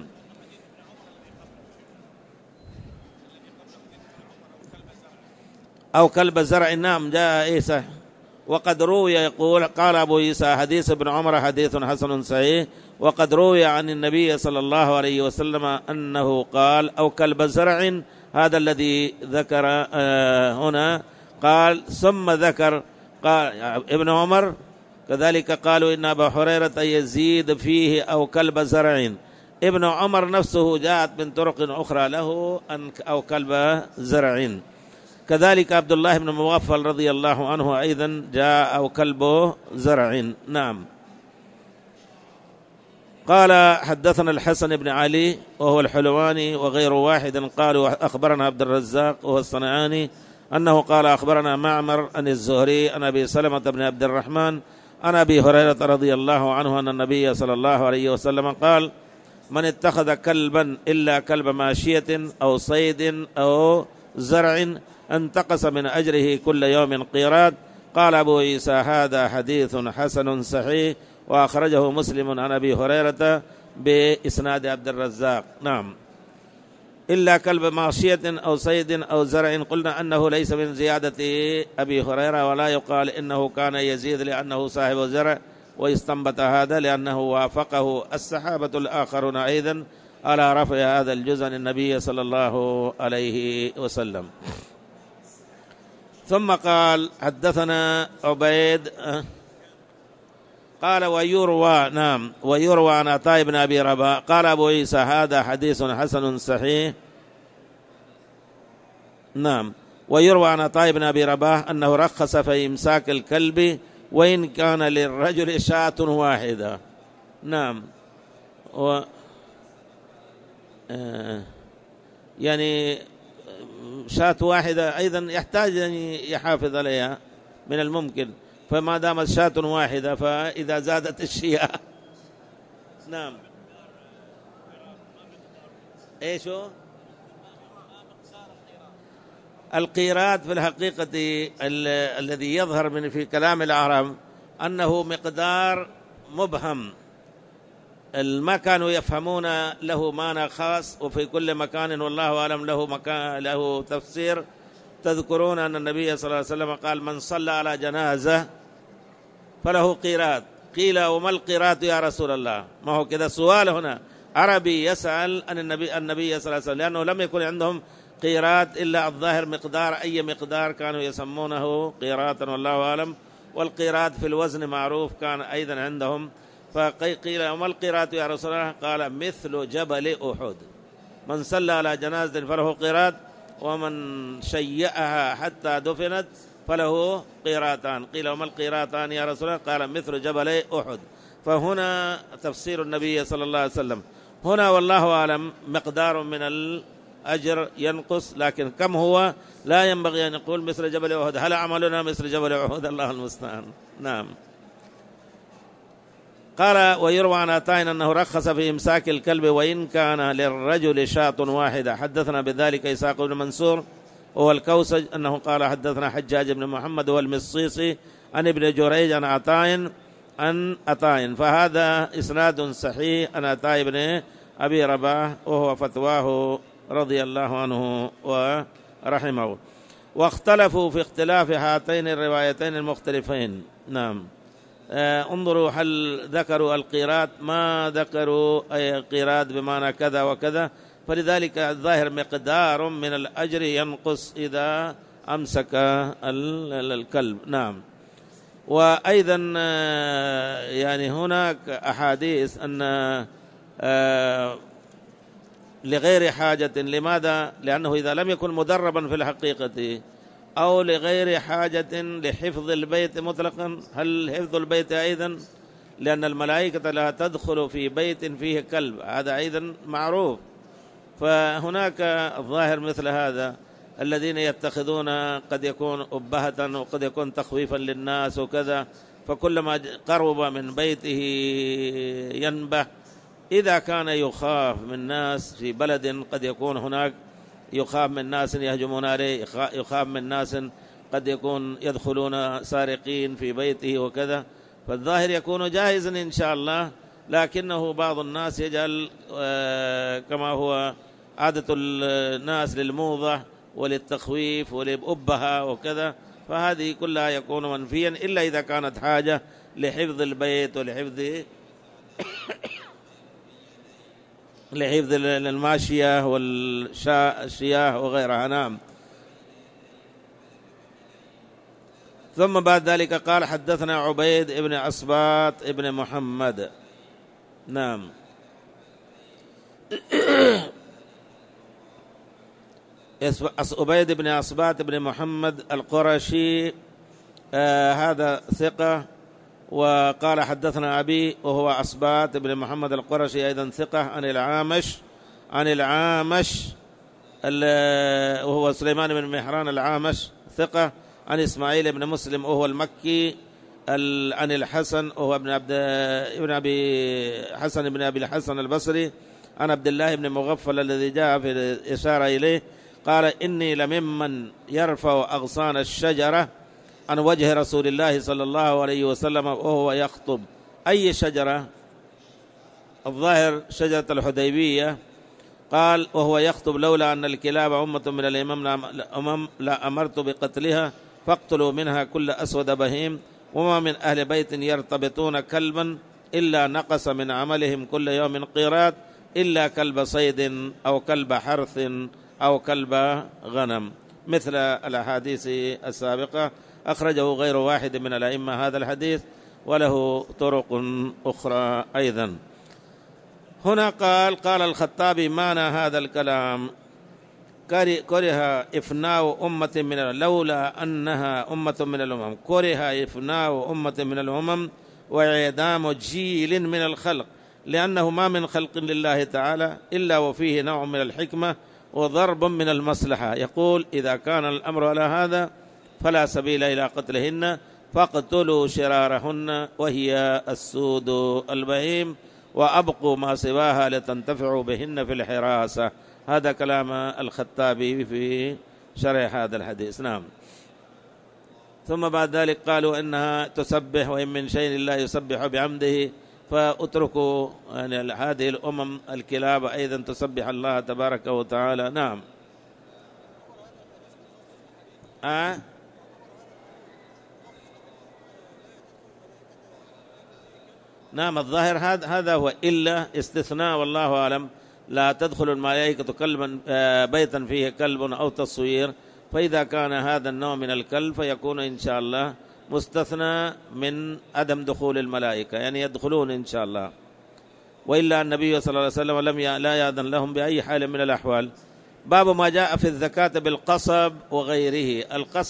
أو كلب زرع، نعم جاء عيسى. وقد روي يقول قال أبو عيسى حديث ابن عمر حديث حسن صحيح، وقد روي عن النبي صلى الله عليه وسلم أنه قال أو كلب زرع، هذا الذي ذكر هنا. قال ثم ذكر قال ابن عمر كذلك قالوا إن أبا هريرة يزيد فيه أو كلب زرع. ابن عمر نفسه جاءت من طرق أخرى له أو كلب زرع. كذلك عبد الله بن مغفل رضي الله عنه أيضا جاء أو كلب زرع. نعم. قال حدثنا الحسن بن علي وهو الحلواني وغير واحد قالوا أخبرنا عبد الرزاق وهو الصنعاني أنه قال أخبرنا معمر عن الزهري عن أبي سلمة بن عبد الرحمن عن أبي هريرة رضي الله عنه أن النبي صلى الله عليه وسلم قال من اتخذ كلبا إلا كلب ماشية أو صيد أو زرع انتقص من أجره كل يوم قيراط. قال أبو عيسى هذا حديث حسن صحيح، وأخرجه مسلم عن أبي هريرة بإسناد عبد الرزاق. نعم. إلا كلب ماشية أو صيد أو زرع، قلنا أنه ليس من زيادة أبي هريرة، ولا يقال إنه كان يزيد لأنه صاحب زرع، ويستنبط هذا لأنه وافقه الصحابة الآخرون أيضا على رفع هذا الجزء عن النبي صلى الله عليه وسلم. ثم قال حدثنا عبيد قال ويروى، نعم، ويروى عن عطاء بن أبي رباح قال أبو عيسى هذا حديث حسن صحيح. نعم. ويروى عن عطاء بن أبي رباح أنه رخص في إمساك الكلب وإن كان للرجل شاة واحدة. نعم. يعني شاة واحدة أيضا يحتاج أن يحافظ عليها من الممكن، فما دامت شاة واحدة، فإذا زادت الشياء. نعم. إيشو القيراط في الحقيقة الذي يظهر من في كلام العرب أنه مقدار مبهم، ما كانوا يفهمون له معنى خاص، وفي كل مكان والله أعلم له تفسير. تذكرون أن النبي صلى الله عليه وسلم قال: من صلى على جنازة فله قيراط. قيل: وما القيراط يا رسول الله؟ ما هو كذا سؤال هنا، عربي يسأل عن النبي صلى الله عليه وسلم، لأنه لم يكن عندهم قيراط إلا الظاهر مقدار، أي مقدار كانوا يسمونه قيراطا والله أعلم. والقيراط في الوزن معروف كان أيضا عندهم. فقيل: وما القيراط يا رسول الله؟ قال: مثل جبل أحد. من صلى على جنازة فله قيراط، ومن شيئها حتى دفنت فله قيراطان. قيل: وما القيراطان يا رسول الله؟ قال: مثل جبل أحد. فهنا تفسير النبي صلى الله عليه وسلم. هنا والله أعلم مقدار من الأجر ينقص، لكن كم هو لا ينبغي أن يقول مثل جبل أحد. هل عملنا مثل جبل أحد؟ الله المستعان. نعم. قال: ويروى عن عطاء أنه رخص في إمساك الكلب وإن كان للرجل شاة واحدة. حدثنا بذلك إسحاق بن منصور وهو الكوسج أنه قال: حدثنا حجاج بن محمد والمصيصي عن ابن جريج عن عطاء فهذا إسناد صحيح عن عطاء بن أبي رباح، وهو فتواه رضي الله عنه ورحمه. واختلفوا في اختلاف هاتين الروايتين المختلفين. نعم. انظروا هل ذكروا القيراط، ما ذكروا أي قيراط بمعنى كذا وكذا، فلذلك الظاهر مقدار من الأجر ينقص إذا أمسك الكلب. نعم. وأيضا يعني هناك أحاديث أن لغير حاجة. لماذا؟ لأنه إذا لم يكن مدربا في الحقيقة أو لغير حاجة لحفظ البيت مطلقا، هل حفظ البيت أيضا؟ لأن الملائكة لا تدخل في بيت فيه كلب، هذا أيضا معروف. فهناك الظاهر مثل هذا الذين يتخذون قد يكون أبهة وقد يكون تخويفا للناس وكذا، فكلما قرب من بيته ينبه. إذا كان يخاف من ناس في بلد قد يكون هناك يخاف من ناس يهجمون عليه، يخاف من ناس قد يكون يدخلون سارقين في بيته وكذا، فالظاهر يكون جاهزا إن شاء الله. لكنه بعض الناس يجعل كما هو عادة الناس للموضة وللتخويف وللأبهة وكذا، فهذه كلها يكون منفيا إلا إذا كانت حاجة لحفظ البيت ولحفظ الماشية والشياه وغيرها. نعم. ثم بعد ذلك قال: حدثنا عبيد بن أصبات بن محمد. نعم. عبيد بن أصبات بن محمد القرشي هذا ثقة. وقال: حدثنا أبي وهو أصبات بن محمد القرشي أيضا ثقة عن العامش وهو سليمان بن مهران العامش ثقة، عن إسماعيل بن مسلم وهو المكي، عن الحسن وهو ابن أبي حسن بن أبي الحسن البصري، عن عبد الله بن مغفل الذي جاء في الإشارة إليه قال: إني لممن يرفع أغصان الشجرة عن وجه رسول الله صلى الله عليه وسلم وهو يخطب. أي شجرة؟ الظاهر شجرة الحديبية. قال: وهو يخطب: لولا أن الكلاب أمة من الأمم لا أمرت بقتلها فاقتلوا منها كل أسود بهيم، وما من أهل بيت يرتبطون كلبا إلا نقص من عملهم كل يوم قيراط إلا كلب صيد أو كلب حرث أو كلب غنم، مثل الأحاديث السابقة. أخرجه غير واحد من الأئمة هذا الحديث، وله طرق أخرى أيضا. هنا قال الخطابي: معنى هذا الكلام كره إفناء أمة من لولا أنها أمة من الأمم، كره إفناء أمة من الأمم وإعدام جيل من الخلق، لأنه ما من خلق لله تعالى إلا وفيه نوع من الحكمة وضرب من المصلحة. يقول: إذا كان الأمر على هذا فلا سبيل إلى قتلهن، فاقتلوا شرارهن وهي السود البهيم، وأبقوا ما سواها لتنتفعوا بهن في الحراسة. هذا كلام الخطابي في شرح هذا الحديث. نعم. ثم بعد ذلك قالوا إنها تسبح وإن من شيء لا يسبح بحمده فاتركوا يعني هذه الأمم الكلاب أيضا تسبح الله تبارك وتعالى. نعم. نعم، الظاهر هذا هو، إلا استثناء والله أعلم. لا تدخل الملائكة كلبا بيتا فيه كلب أو تصوير، فإذا كان هذا النوع من الكلب فيكون إن شاء الله مستثنى من عدم دخول الملائكة، يعني يدخلون إن شاء الله. وإلا النبي صلى الله عليه وسلم لا يأذن لهم بأي حال من الأحوال. باب ما جاء في الزكاة بالقصب وغيره.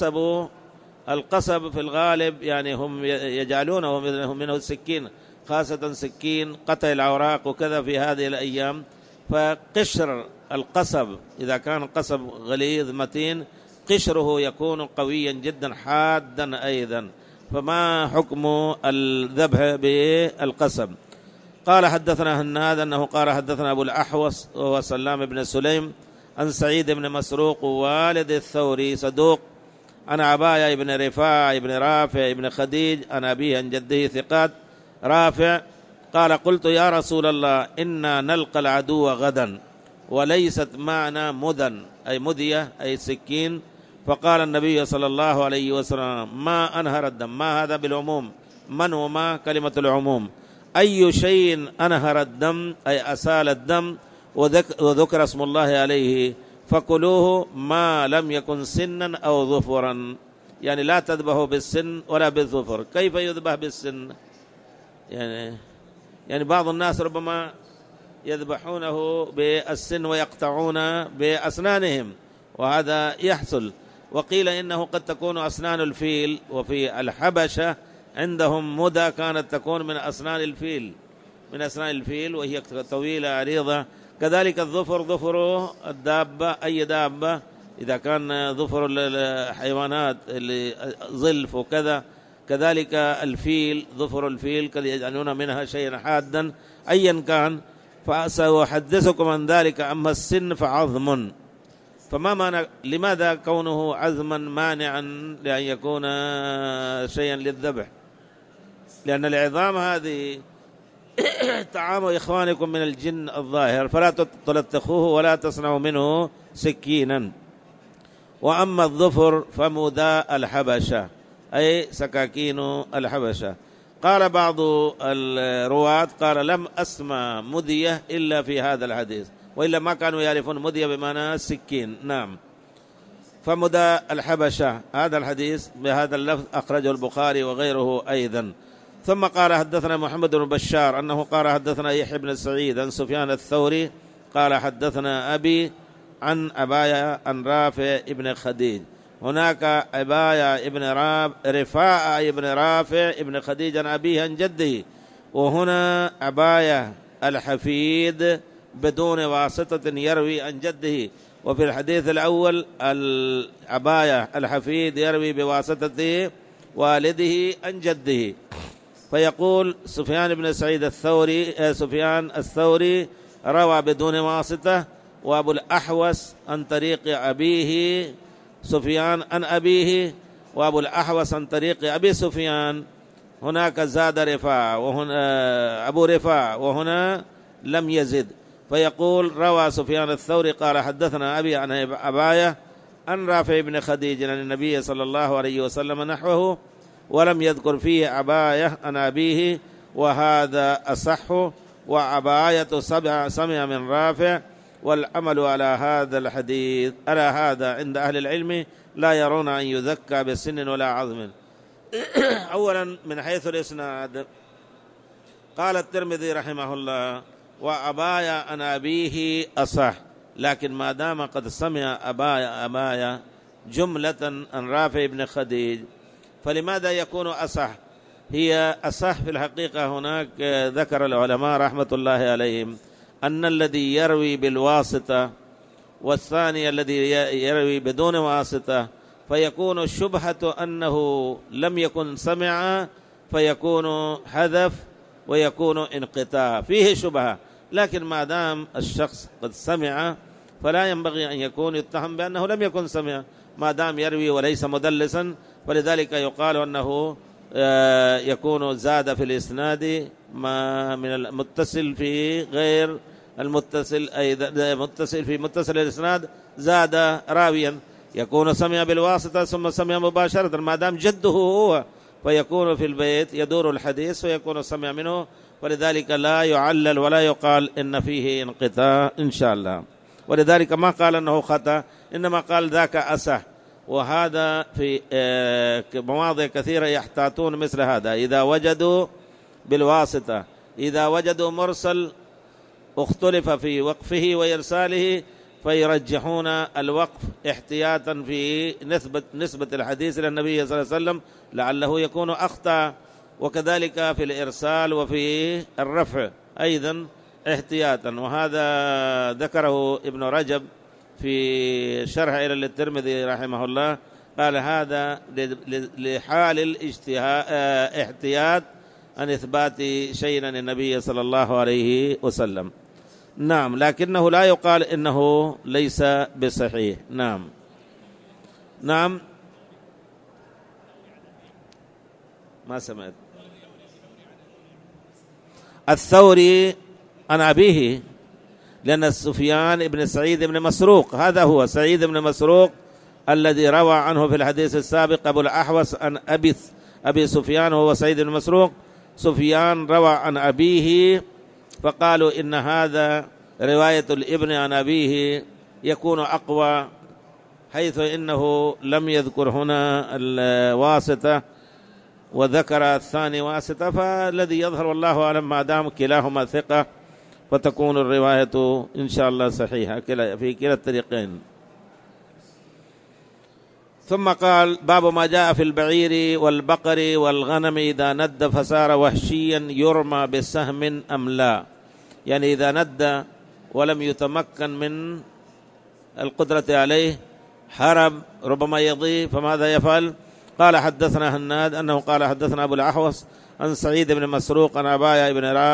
القصب في الغالب يعني هم يجعلونه منه السكين، خاصة سكين قطع الأوراق وكذا في هذه الأيام. فقشر القصب إذا كان قصب غليظ متين قشره يكون قويا جدا حادا أيضا. فما حكم الذبح بالقصب؟ قال حدثنا هناد أنه قال حدثنا أبو الأحوص وهو سلام بن سليم عن سعيد بن مسروق والد الثوري صدوق، عن عباية بن رفاعة بن رافع بن خديج عن أبيه عن جده ثقات. رافع قال قلت يا رسول الله إنا نلقى العدو غدا وليست معنا مدن أي مدية أي سكين. فقال النبي صلى الله عليه وسلم ما أنهر الدم. ما هذا بالعموم، من وما كلمة العموم. أي شيء أنهر الدم أي أسال الدم وذكر اسم الله عليه فكلوه ما لم يكن سنا أو ظفرا، يعني لا تذبحوا بالسن ولا بالظفر. كيف يذبح بالسن؟ يعني بعض الناس ربما يذبحونه بالسن ويقطعون بأسنانهم، وهذا يحصل. وقيل إنه قد تكون أسنان الفيل، وفي الحبشة عندهم مدى كانت تكون من أسنان الفيل وهي طويلة عريضة. كذلك الظفر، ظفر الدابة أي دابة، إذا كان ظفر الحيوانات اللي ظلف وكذا. كذلك الفيل، ظفر الفيل قد يجعلون منها شيئا حادا أيا كان. فسأحدثكم عن ذلك. أما السن فعظم. فما معنى لماذا كونه عظما مانعا لأن يكون شيئا للذبح؟ لأن العظام هذه طعام إخوانكم من الجن الظاهر، فلا تلتخوه ولا تصنعوا منه سكينا. وأما الظفر فمدى الحبشة أي سكاكين الحبشة. قال بعض الرواة قال لم أسمع مدية إلا في هذا الحديث، وإلا ما كانوا يعرفون مدية بمعنى السكين. نعم. فمدى الحبشة هذا الحديث بهذا اللفظ أخرجه البخاري وغيره أيضا. ثم قال حدثنا محمد بن بشار أنه قال حدثنا يحيى بن سعيد عن سفيان الثوري قال حدثنا أبي عن عباية عن رافع ابن خديج. هناك عباية ابن رفاعة ابن رافع ابن خديج عن أبيه عن جده، وهنا عباية الحفيد بدون واسطة يروي عن جده. وفي الحديث الأول العباية الحفيد يروي بواسطة والده عن جده. فيقول سفيان بن سعيد سفيان الثوري روى بدون واسطة، وأبو الأحوص عن طريق أبيه سفيان عن أبيه، وأبو الأحوص عن طريق أبي سفيان. هناك زاد رفاعة وهنا أبو رفاعة وهنا لم يزد. فيقول روى سفيان الثوري قال حدثنا أبي عن عباية عن رافع بن خديج عن النبي صلى الله عليه وسلم نحوه، ولم يذكر فيه عباية عن أبيه، وهذا أصح. وعباية سمع من رافع، والعمل على هذا الحديث على هذا عند أهل العلم لا يرون أن يذكى بسن ولا عظم. أولا من حيث الإسناد قال الترمذي رحمه الله وعباية عن أبيه أصح، لكن ما دام قد سمع أباية جملة عن رافع بن خديج فلماذا يكون أصح؟ هي أصح في الحقيقة. هناك ذكر العلماء رحمة الله عليهم أن الذي يروي بالواسطة والثاني الذي يروي بدون واسطة فيكون الشبهة أنه لم يكن سمع، فيكون حذف ويكون انقطاع، فيه شبهة. لكن ما دام الشخص قد سمع فلا ينبغي أن يكون يتهم بأنه لم يكن سمع، ما دام يروي وليس مدلسا. فلذلك يقال أنه يكون زاد في الإسناد ما من المتصل في غير المتصل، أيضا متصل في متصل الإسناد زاد راويا، يكون سمع بالواسطة ثم سمع مباشرة، ما دام جده هو فيكون في البيت يدور الحديث ويكون سمع منه، ولذلك لا يعلل ولا يقال إن فيه انقطاع إن شاء الله. ولذلك ما قال أنه خطأ، إنما قال ذاك أصح. وهذا في مواضع كثيرة يحتاطون مثل هذا، إذا وجدوا بالواسطة، إذا وجدوا مرسل اختلف في وقفه وإرساله فيرجحون الوقف احتياطا في نسبة الحديث إلى النبي صلى الله عليه وسلم لعله يكون أخطأ، وكذلك في الإرسال وفي الرفع أيضا احتياطا. وهذا ذكره ابن رجب في شرح إلى الترمذي رحمه الله، قال هذا لحال الاحتياط عن إثبات شيء عن النبي صلى الله عليه وسلم. نعم، لكنه لا يقال إنه ليس بصحيح. نعم ما سمعت. الثوري عن أبيه، لأن سفيان بن سعيد بن مسروق، هذا هو سعيد بن مسروق الذي روى عنه في الحديث السابق أبو الأحوص عن أبي سفيان، وهو سعيد بن مسروق. سفيان روى عن أبيه، فقالوا إن هذا رواية الابن عن أبيه يكون أقوى، حيث إنه لم يذكر هنا الواسطة وذكر الثاني واسطة، فالذي يظهر والله أعلم ما دام كلاهما ثقة فتكون الرواية إن شاء الله صحيحة في كلا الطريقين. ثم قال باب ما جاء في البعير والبقر والغنم إذا ند فصار وحشيا يرمى بسهم أم لا، يعني إذا ند ولم يتمكن من القدرة عليه، حرب ربما يضيع، فماذا يفعل؟ قال حدثنا هناد أنه قال حدثنا أبو الأحوص عن سعيد بن مسروق عن عباية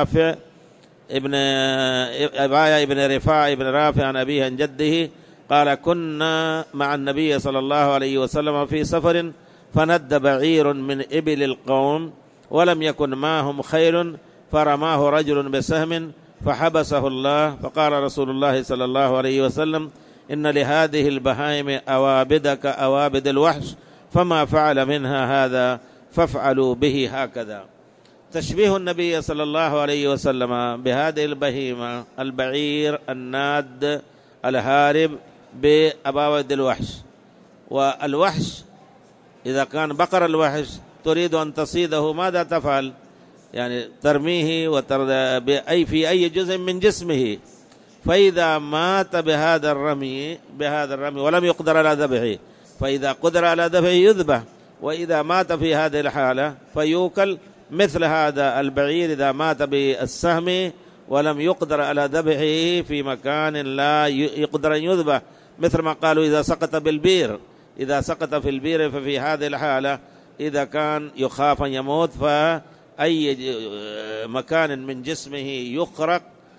بن رفاعة بن رافع عن أبيه عن جده قال كنا مع النبي صلى الله عليه وسلم في سفر فند بعير من إبل القوم ولم يكن معهم خيل فرماه رجل بسهم فحبسه الله، فقال رسول الله صلى الله عليه وسلم إن لهذه البهائم أوابد كأوابد الوحش، فما فعل منها هذا فافعلوا به هكذا. تشبيه النبي صلى الله عليه وسلم بهذه البهيمة البعير الناد الهارب بأباود الوحش. والوحش إذا كان بقر الوحش تريد أن تصيده ماذا تفعل؟ يعني ترميه في أي جزء من جسمه، فإذا مات بهذا الرمي ولم يقدر على ذبحه، فإذا قدر على ذبحه يذبح، وإذا مات في هذه الحالة فيوكل. مثل هذا البعير إذا مات بالسهم ولم يقدر على ذبحه في مكان لا يقدر أن يذبح، مثل ما قالوا إذا سقط بالبير، إذا سقط في البير ففي هذه الحالة إذا كان يخاف أن يموت فأي مكان من جسمه يخرق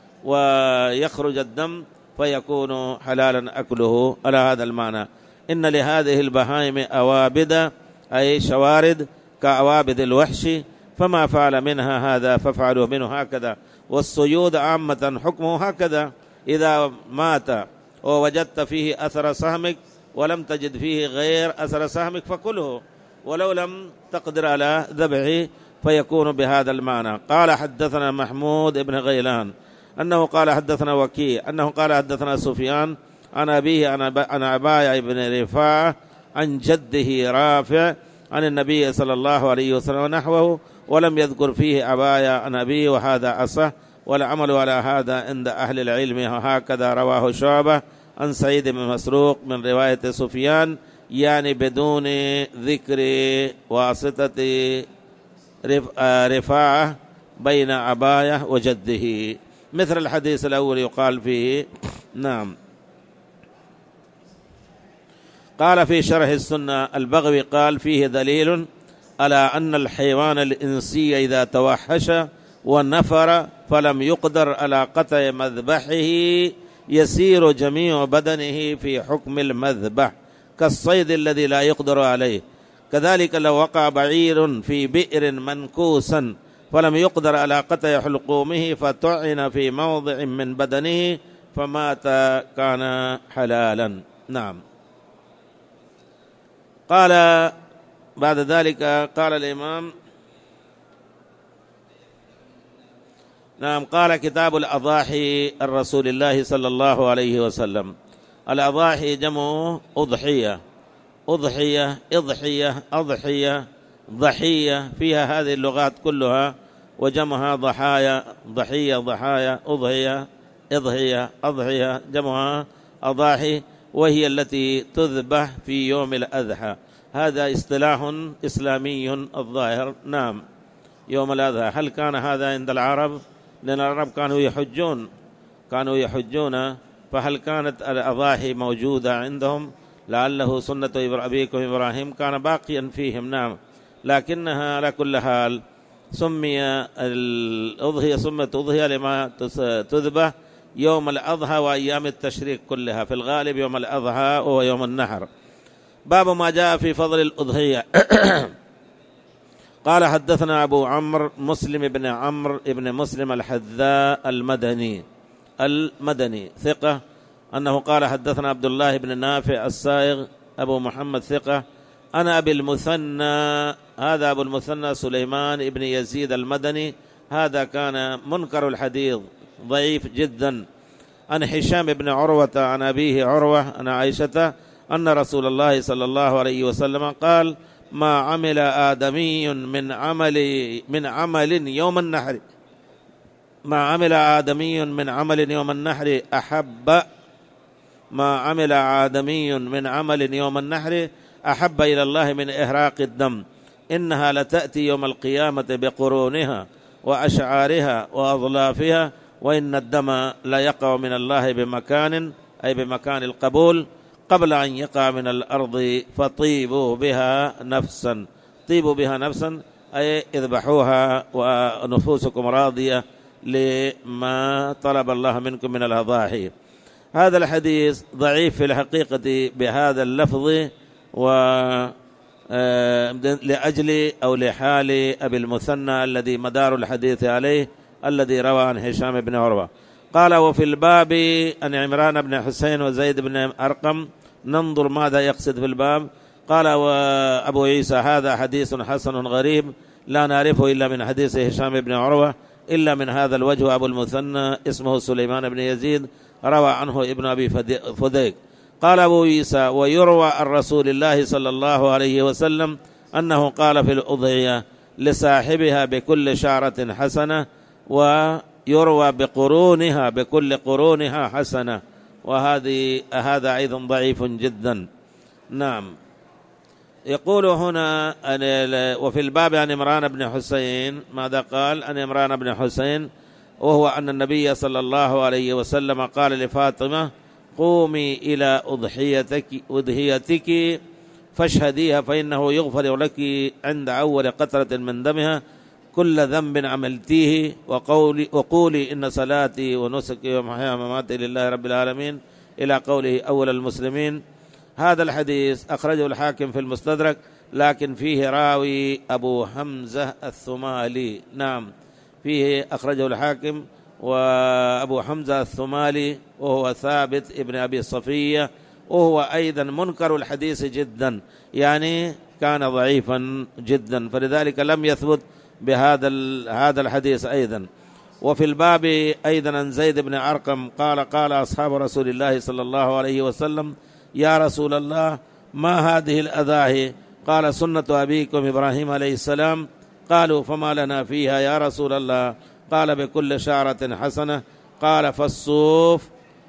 ويخرج الدم فيكون حلالا أكله. على هذا المعنى إن لهذه البهائم أوابد أي شوارد كأوابد الوحش، فما فعل منها هذا فافعلوا منه هكذا. والصيود عامة حكمه هكذا، إذا مات ووجدت فيه أثر سهمك ولم تجد فيه غير أثر سهمك فكله، ولو لم تقدر على ذبحه فيكون بهذا المعنى. قال حدثنا محمود بن غيلان أنه قال حدثنا وكيع أنه قال حدثنا سفيان عن أبيه عن عباية بن رفاعة عن جده رافع عن النبي صلى الله عليه وسلم نحوه، ولم يذكر فيه عباية عن أبيه، وهذا أصح والعمل على هذا عند أهل العلم. هكذا رواه شعبة عن سعيد بن مسروق من رواية سفيان، يعني بدون ذكر واسطة رفاعة بين عباية وجده، مثل الحديث الأول يقال فيه. نعم. قال في شرح السنة البغوي قال فيه دليل على أن الحيوان الإنسي إذا توحش ونفر فلم يقدر على قطع مذبحه يسير جميع بدنه في حكم المذبح كالصيد الذي لا يقدر عليه. كذلك لو وقع بعير في بئر منكوسا فلم يقدر على قطع حلقومه فطعن في موضع من بدنه فمات كان حلالا. نعم. قال بعد ذلك قال الإمام نعم قال كتاب الأضاحي الرسول الله صلى الله عليه وسلم. الأضاحي جمع أضحية، أضحية إضحية أضحية ضحية، فيها هذه اللغات كلها، وجمعها ضحايا، ضحية ضحايا أضحية إضحية أضحية، جمعها أضاحي، وهي التي تذبح في يوم الأضحى. هذا اصطلاح إسلامي الظاهر. نعم، يوم الأضحى. هل كان هذا عند العرب؟ لأن العرب كانوا يحجون، فهل كانت الأضاحي موجودة عندهم؟ لعله سنة أبيكم إبراهيم كان باقيا فيهم. نعم، لكنها على كل حال سمي الأضحية سمت أضحية لما تذبح يوم الأضحى وأيام التشريق كلها، في الغالب يوم الأضحى وهو يوم النحر. باب ما جاء في فضل الأضحية. قال حدثنا أبو عمرو مسلم بن عمرو بن مسلم الحذاء المدني ثقة، أنه قال حدثنا عبد الله بن نافع السائغ أبو محمد ثقة. أنا أبي المثنى، هذا أبو المثنى سليمان بن يزيد المدني، هذا كان منكر الحديث ضعيف جدا. عن هشام بن عروة عن أبيه عروة عن عائشة أن رسول الله صلى الله عليه وسلم قال: ما عمل آدمي من عمل يوم النحر، ما عمل آدمي من عمل يوم النحر أحب، ما عمل آدمي من عمل يوم النحر أحب إلى الله من إهراق الدم، إنها لتأتي يوم القيامة بقرونها وأشعارها وأظلافها، وإن الدم لا يقع من الله بمكان، أي بمكان القبول، قبل أن يقع من الأرض، فطيبوا بها نفسا، طيبوا بها نفسا أي اذبحوها ونفوسكم راضية لما طلب الله منكم من الأضاحي. هذا الحديث ضعيف في الحقيقة بهذا اللفظ، لأجل أو لحال أبي المثنى الذي مدار الحديث عليه، الذي روى عن هشام بن عروة. قال: وفي الباب أن عمران بن حسين وزيد بن أرقم. ننظر ماذا يقصد في الباب. قال: وأبو عيسى هذا حديث حسن غريب لا نعرفه إلا من حديث هشام بن عروة إلا من هذا الوجه. أبو المثنى اسمه سليمان بن يزيد، روى عنه ابن أبي فديك. قال أبو عيسى: ويروى عن رسول الله صلى الله عليه وسلم أنه قال في الأضحية لصاحبها بكل شعرة حسنة، ويروى بقرونها بكل قرونها حسنة، هذا أيضا ضعيف جدا. نعم. يقول هنا وفي الباب عن عمران بن حسين. ماذا قال؟ عن عمران بن حسين، وهو أن النبي صلى الله عليه وسلم قال لفاطمة: قومي إلى أضحيتك فاشهديها، فإنه يغفر لك عند أول قطرة من دمها كل ذنب عملتيه، وقولي إن صلاتي ونسكي ومحياي ومماتي لله رب العالمين، إلى قوله أول المسلمين. هذا الحديث أخرجه الحاكم في المستدرك، لكن فيه راوي أبو حمزة الثمالي. نعم، فيه أخرجه الحاكم وأبو حمزة الثمالي، وهو ثابت ابن أبي صفية، وهو أيضا منكر الحديث جدا، يعني كان ضعيفا جدا، فلذلك لم يثبت بهذا الحديث أيضا. وفي الباب أيضا عن زيد بن أرقم قال أصحاب رسول الله صلى الله عليه وسلم: يا رسول الله، ما هذه الأضاحي؟ قال: سنة أبيكم إبراهيم عليه السلام. قالوا: فما لنا فيها يا رسول الله؟ قال: بكل شعرة حسنة. قال: فالصوف؟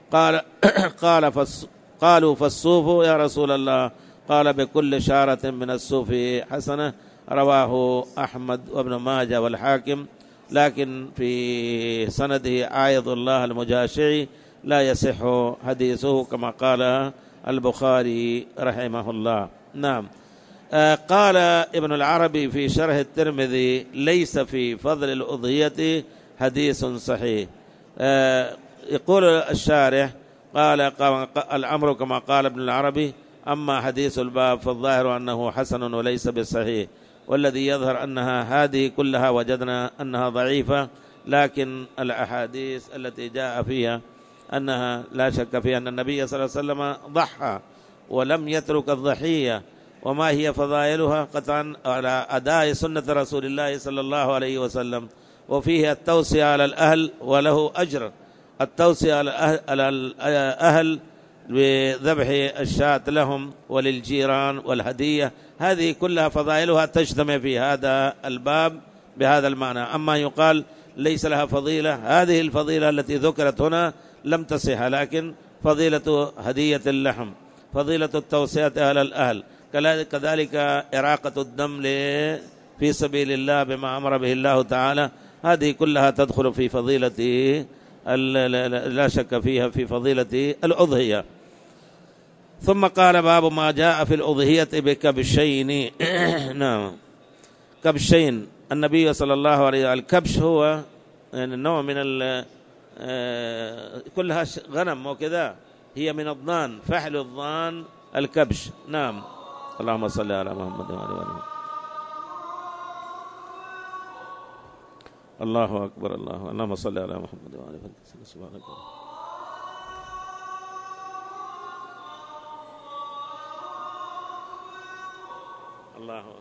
قالوا: فالصوف يا رسول الله؟ قال: بكل شعرة من الصوف حسنة. رواه أحمد وابن ماجه والحاكم، لكن في سنده عايض الله المجاشعي لا يصح حديثه كما قال البخاري رحمه الله. نعم. قال ابن العربي في شرح الترمذي: ليس في فضل الأضحية حديث صحيح. يقول الشارح: قال الأمر كما قال ابن العربي، أما حديث الباب فالظاهر أنه حسن وليس بالصحيح. والذي يظهر أنها هذه كلها وجدنا أنها ضعيفة، لكن الأحاديث التي جاء فيها أنها لا شك فيها أن النبي صلى الله عليه وسلم ضحى ولم يترك الضحية، وما هي فضائلها قطعا على أداء سنة رسول الله صلى الله عليه وسلم. وفيه التوصية على الأهل، وله أجر التوصية على الأهل بذبح الشاة لهم وللجيران والهدية، هذه كلها فضائلها تجتمع في هذا الباب بهذا المعنى. أما يقال ليس لها فضيلة، هذه الفضيلة التي ذكرت هنا لم تصح، لكن فضيلة هدية اللحم، فضيلة التوصية على الأهل، كذلك إراقة الدم في سبيل الله بما أمر به الله تعالى، هذه كلها تدخل في فضيلة لا شك فيها في فضيلة الأضحية. ثم قال باب ما جاء في الأضحية بكبشين. نعم، كبشين. النبي صلى الله عليه وسلم، الكبش هو يعني نوع من كلها غنم وكذا، هي من الضان، فحل الضان الكبش. نعم. اللهم صل على محمد وعلى آله وسلم. الله أكبر. اللهم صل على محمد وعلى آله وسلم. سبحانك الله أكبر.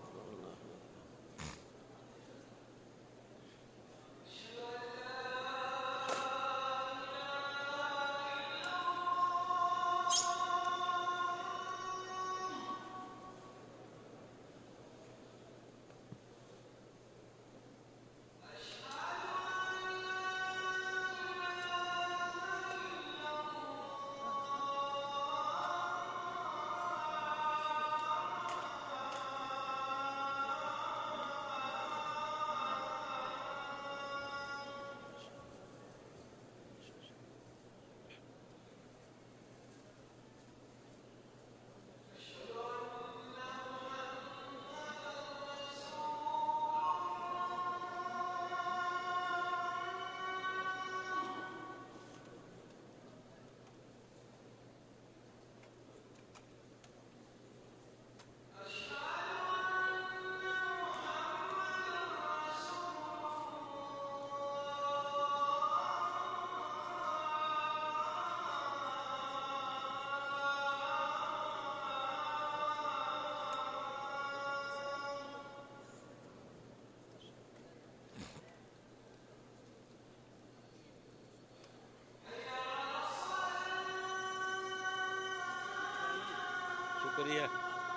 شكريا.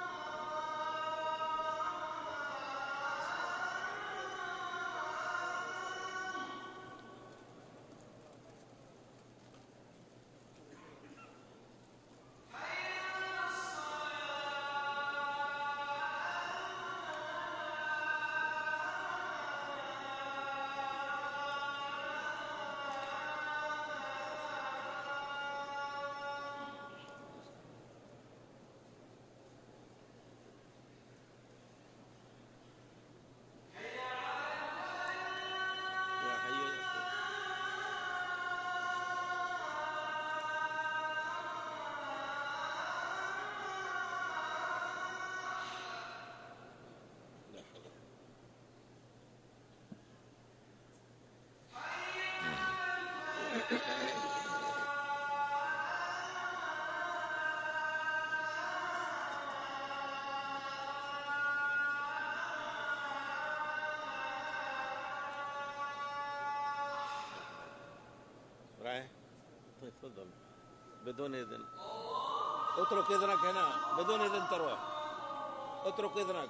تفضل بدون إذن. اترك إذنك هنا بدون إذن تروح. اترك إذنك.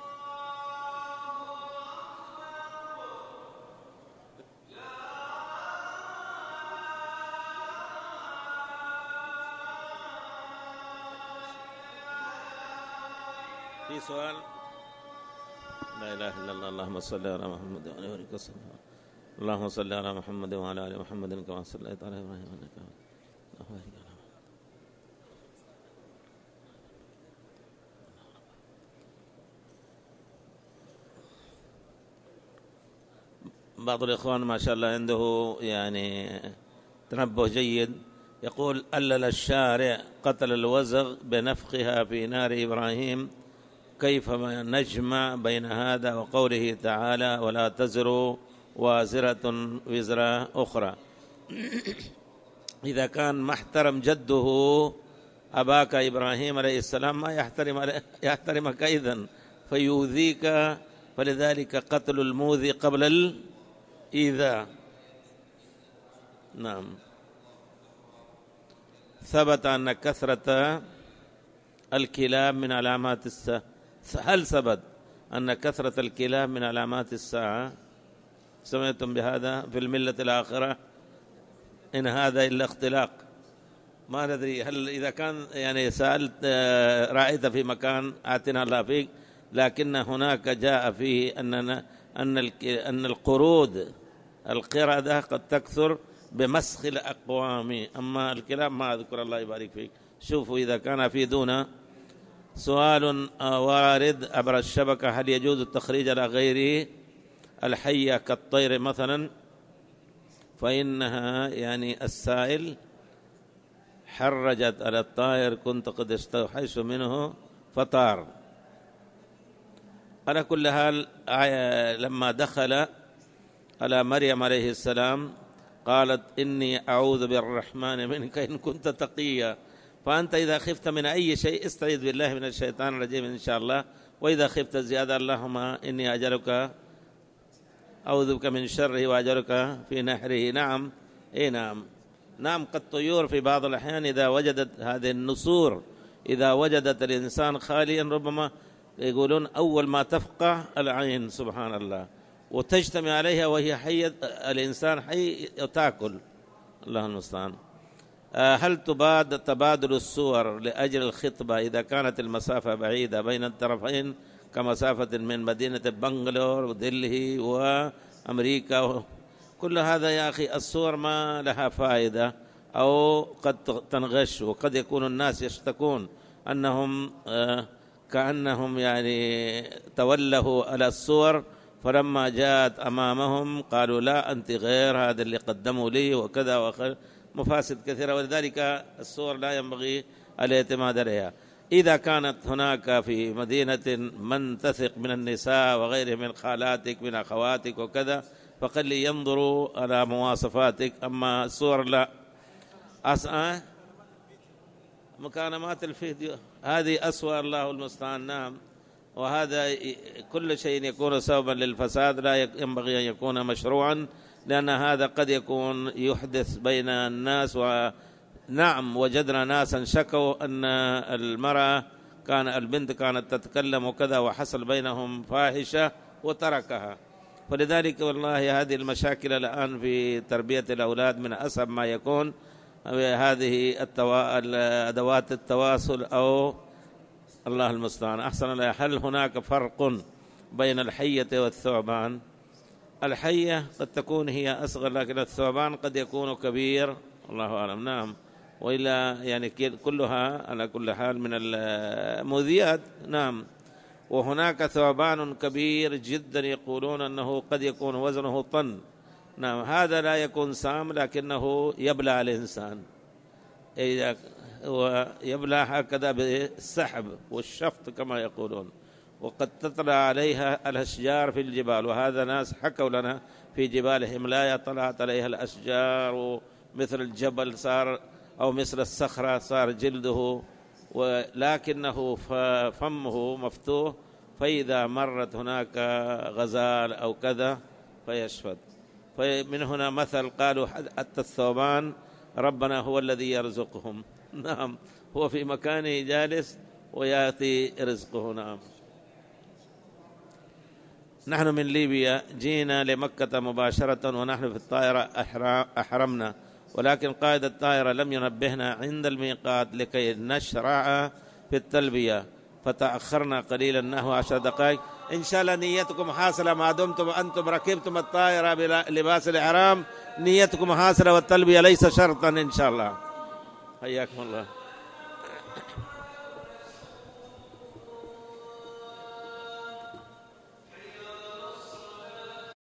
في سؤال؟ لا إله إلا الله. اللهم صل على محمد وعلى آله وسلم. اللهم صل على محمد وعلى آل محمد كما صليت على إبراهيم إنك حميد مجيد. بعض الإخوان ما شاء الله عنده يعني تنبه جيد، يقول ألل الشارع قتل الوزغ بنفخها في نار إبراهيم كيف نجمع بين هذا وقوله تعالى ولا تزر وازرة وزر أخرى؟ إذا كان ما احترم جده أباك إبراهيم عليه السلام ما يحترمك إذن فيؤذيك، فلذلك قتل المؤذي قبل الإيذاء. نعم. ثبت أن كثرة الكلاب من علامات الساعة. هل ثبت أن كثرة الكلاب من علامات الساعة؟ سمعتم بهذا في الملة الآخرة؟ إن هذا إلا اختلاق. ما ندري هل إذا كان يعني سألت رأيت في مكان آتنا الله فيك، لكن هناك جاء فيه أن القرود القردة قد تكثر بمسخ الأقوام، أما الكلاب ما أذكر. الله يبارك فيك. شوفوا إذا كان في دون سؤال وارد عبر الشبكة: هل يجوز التخريج على غير الحية كالطير مثلا؟ فإنها يعني السائل حرجت على الطائر كنت قد استوحيت منه فطار. على كل حال لما دخل على مريم عليه السلام قالت إني أعوذ بالرحمن منك إن كنت تقيا. فأنت إذا خفت من أي شيء استعيذ بالله من الشيطان الرجيم إن شاء الله، وإذا خفت زيادة اللهم إني أجلك أعوذ بك من شره وأجلك في نحره. نعم. إيه نعم. نعم. قد طيور في بعض الأحيان إذا وجدت هذه النسور، إذا وجدت الإنسان خاليا ربما يقولون أول ما تفقع العين سبحان الله وتجتمع عليها وهي حية، الإنسان حي وتأكل. الله المستعان. هل تبادل الصور لأجل الخطبة إذا كانت المسافة بعيدة بين الطرفين كمسافة من مدينة بنغلور ودلهي وأمريكا؟ كل هذا يا أخي الصور ما لها فائدة، أو قد تنغش، وقد يكون الناس يشتكون أنهم كأنهم يعني تولوا على الصور، فلما جاءت أمامهم قالوا لا أنت غير هذا اللي قدموا لي وكذا وكذا، مفاسد كثيرة. ولذلك الصور لا ينبغي الاعتماد عليها. إذا كانت هناك في مدينة من تثق من النساء وغيره من خالاتك من أخواتك وكذا فقد ينظروا على مواصفاتك، أما الصور لا. مكالمات الفيديو هذه أسوأ. الله المستعان. نعم. وهذا كل شيء يكون سببا للفساد لا ينبغي أن يكون مشروعا، لأن هذا قد يكون يحدث بين الناس. ونعم وجدنا ناسا شكوا أن البنت كانت تتكلم وكذا وحصل بينهم فاحشة وتركها. فلذلك والله هذه المشاكل الآن في تربية الأولاد من أصعب ما يكون. هذه أدوات التواصل أو الله المستعان. أحسن الله. هل هناك فرق بين الحية والثعبان؟ الحية قد تكون هي أصغر، لكن الثعبان قد يكون كبير، الله أعلم. نعم. وإلا يعني كلها على كل حال من المؤذيات. نعم. وهناك ثعبان كبير جدا يقولون أنه قد يكون وزنه طن. نعم. هذا لا يكون سام لكنه يبلع الإنسان، ويبلع هكذا بالسحب والشفط كما يقولون. وقد تطلع عليها الأشجار في الجبال، وهذا ناس حكوا لنا في جبال الهيمالايا طلعت عليها الأشجار مثل الجبل صار أو مثل الصخرة صار جلده، ولكنه فمه مفتوح، فإذا مرت هناك غزال أو كذا فيشفد. فمن هنا مثل قالوا حتى الثعبان ربنا هو الذي يرزقهم. نعم. هو في مكانه جالس ويأتي رزقه. نعم. نحن من ليبيا جينا لمكة مباشرة، ونحن في الطائرة أحرمنا، ولكن قائد الطائرة لم ينبهنا عند الميقات لكي نشرع في التلبية، فتأخرنا قليلا نحو 10 دقائق. إن شاء الله نيتكم حاصلة ما دمتم أنتم ركبتم الطائرة بلباس الإحرام، نيتكم حاصلة والتلبية ليس شرطا إن شاء الله. حياكم الله.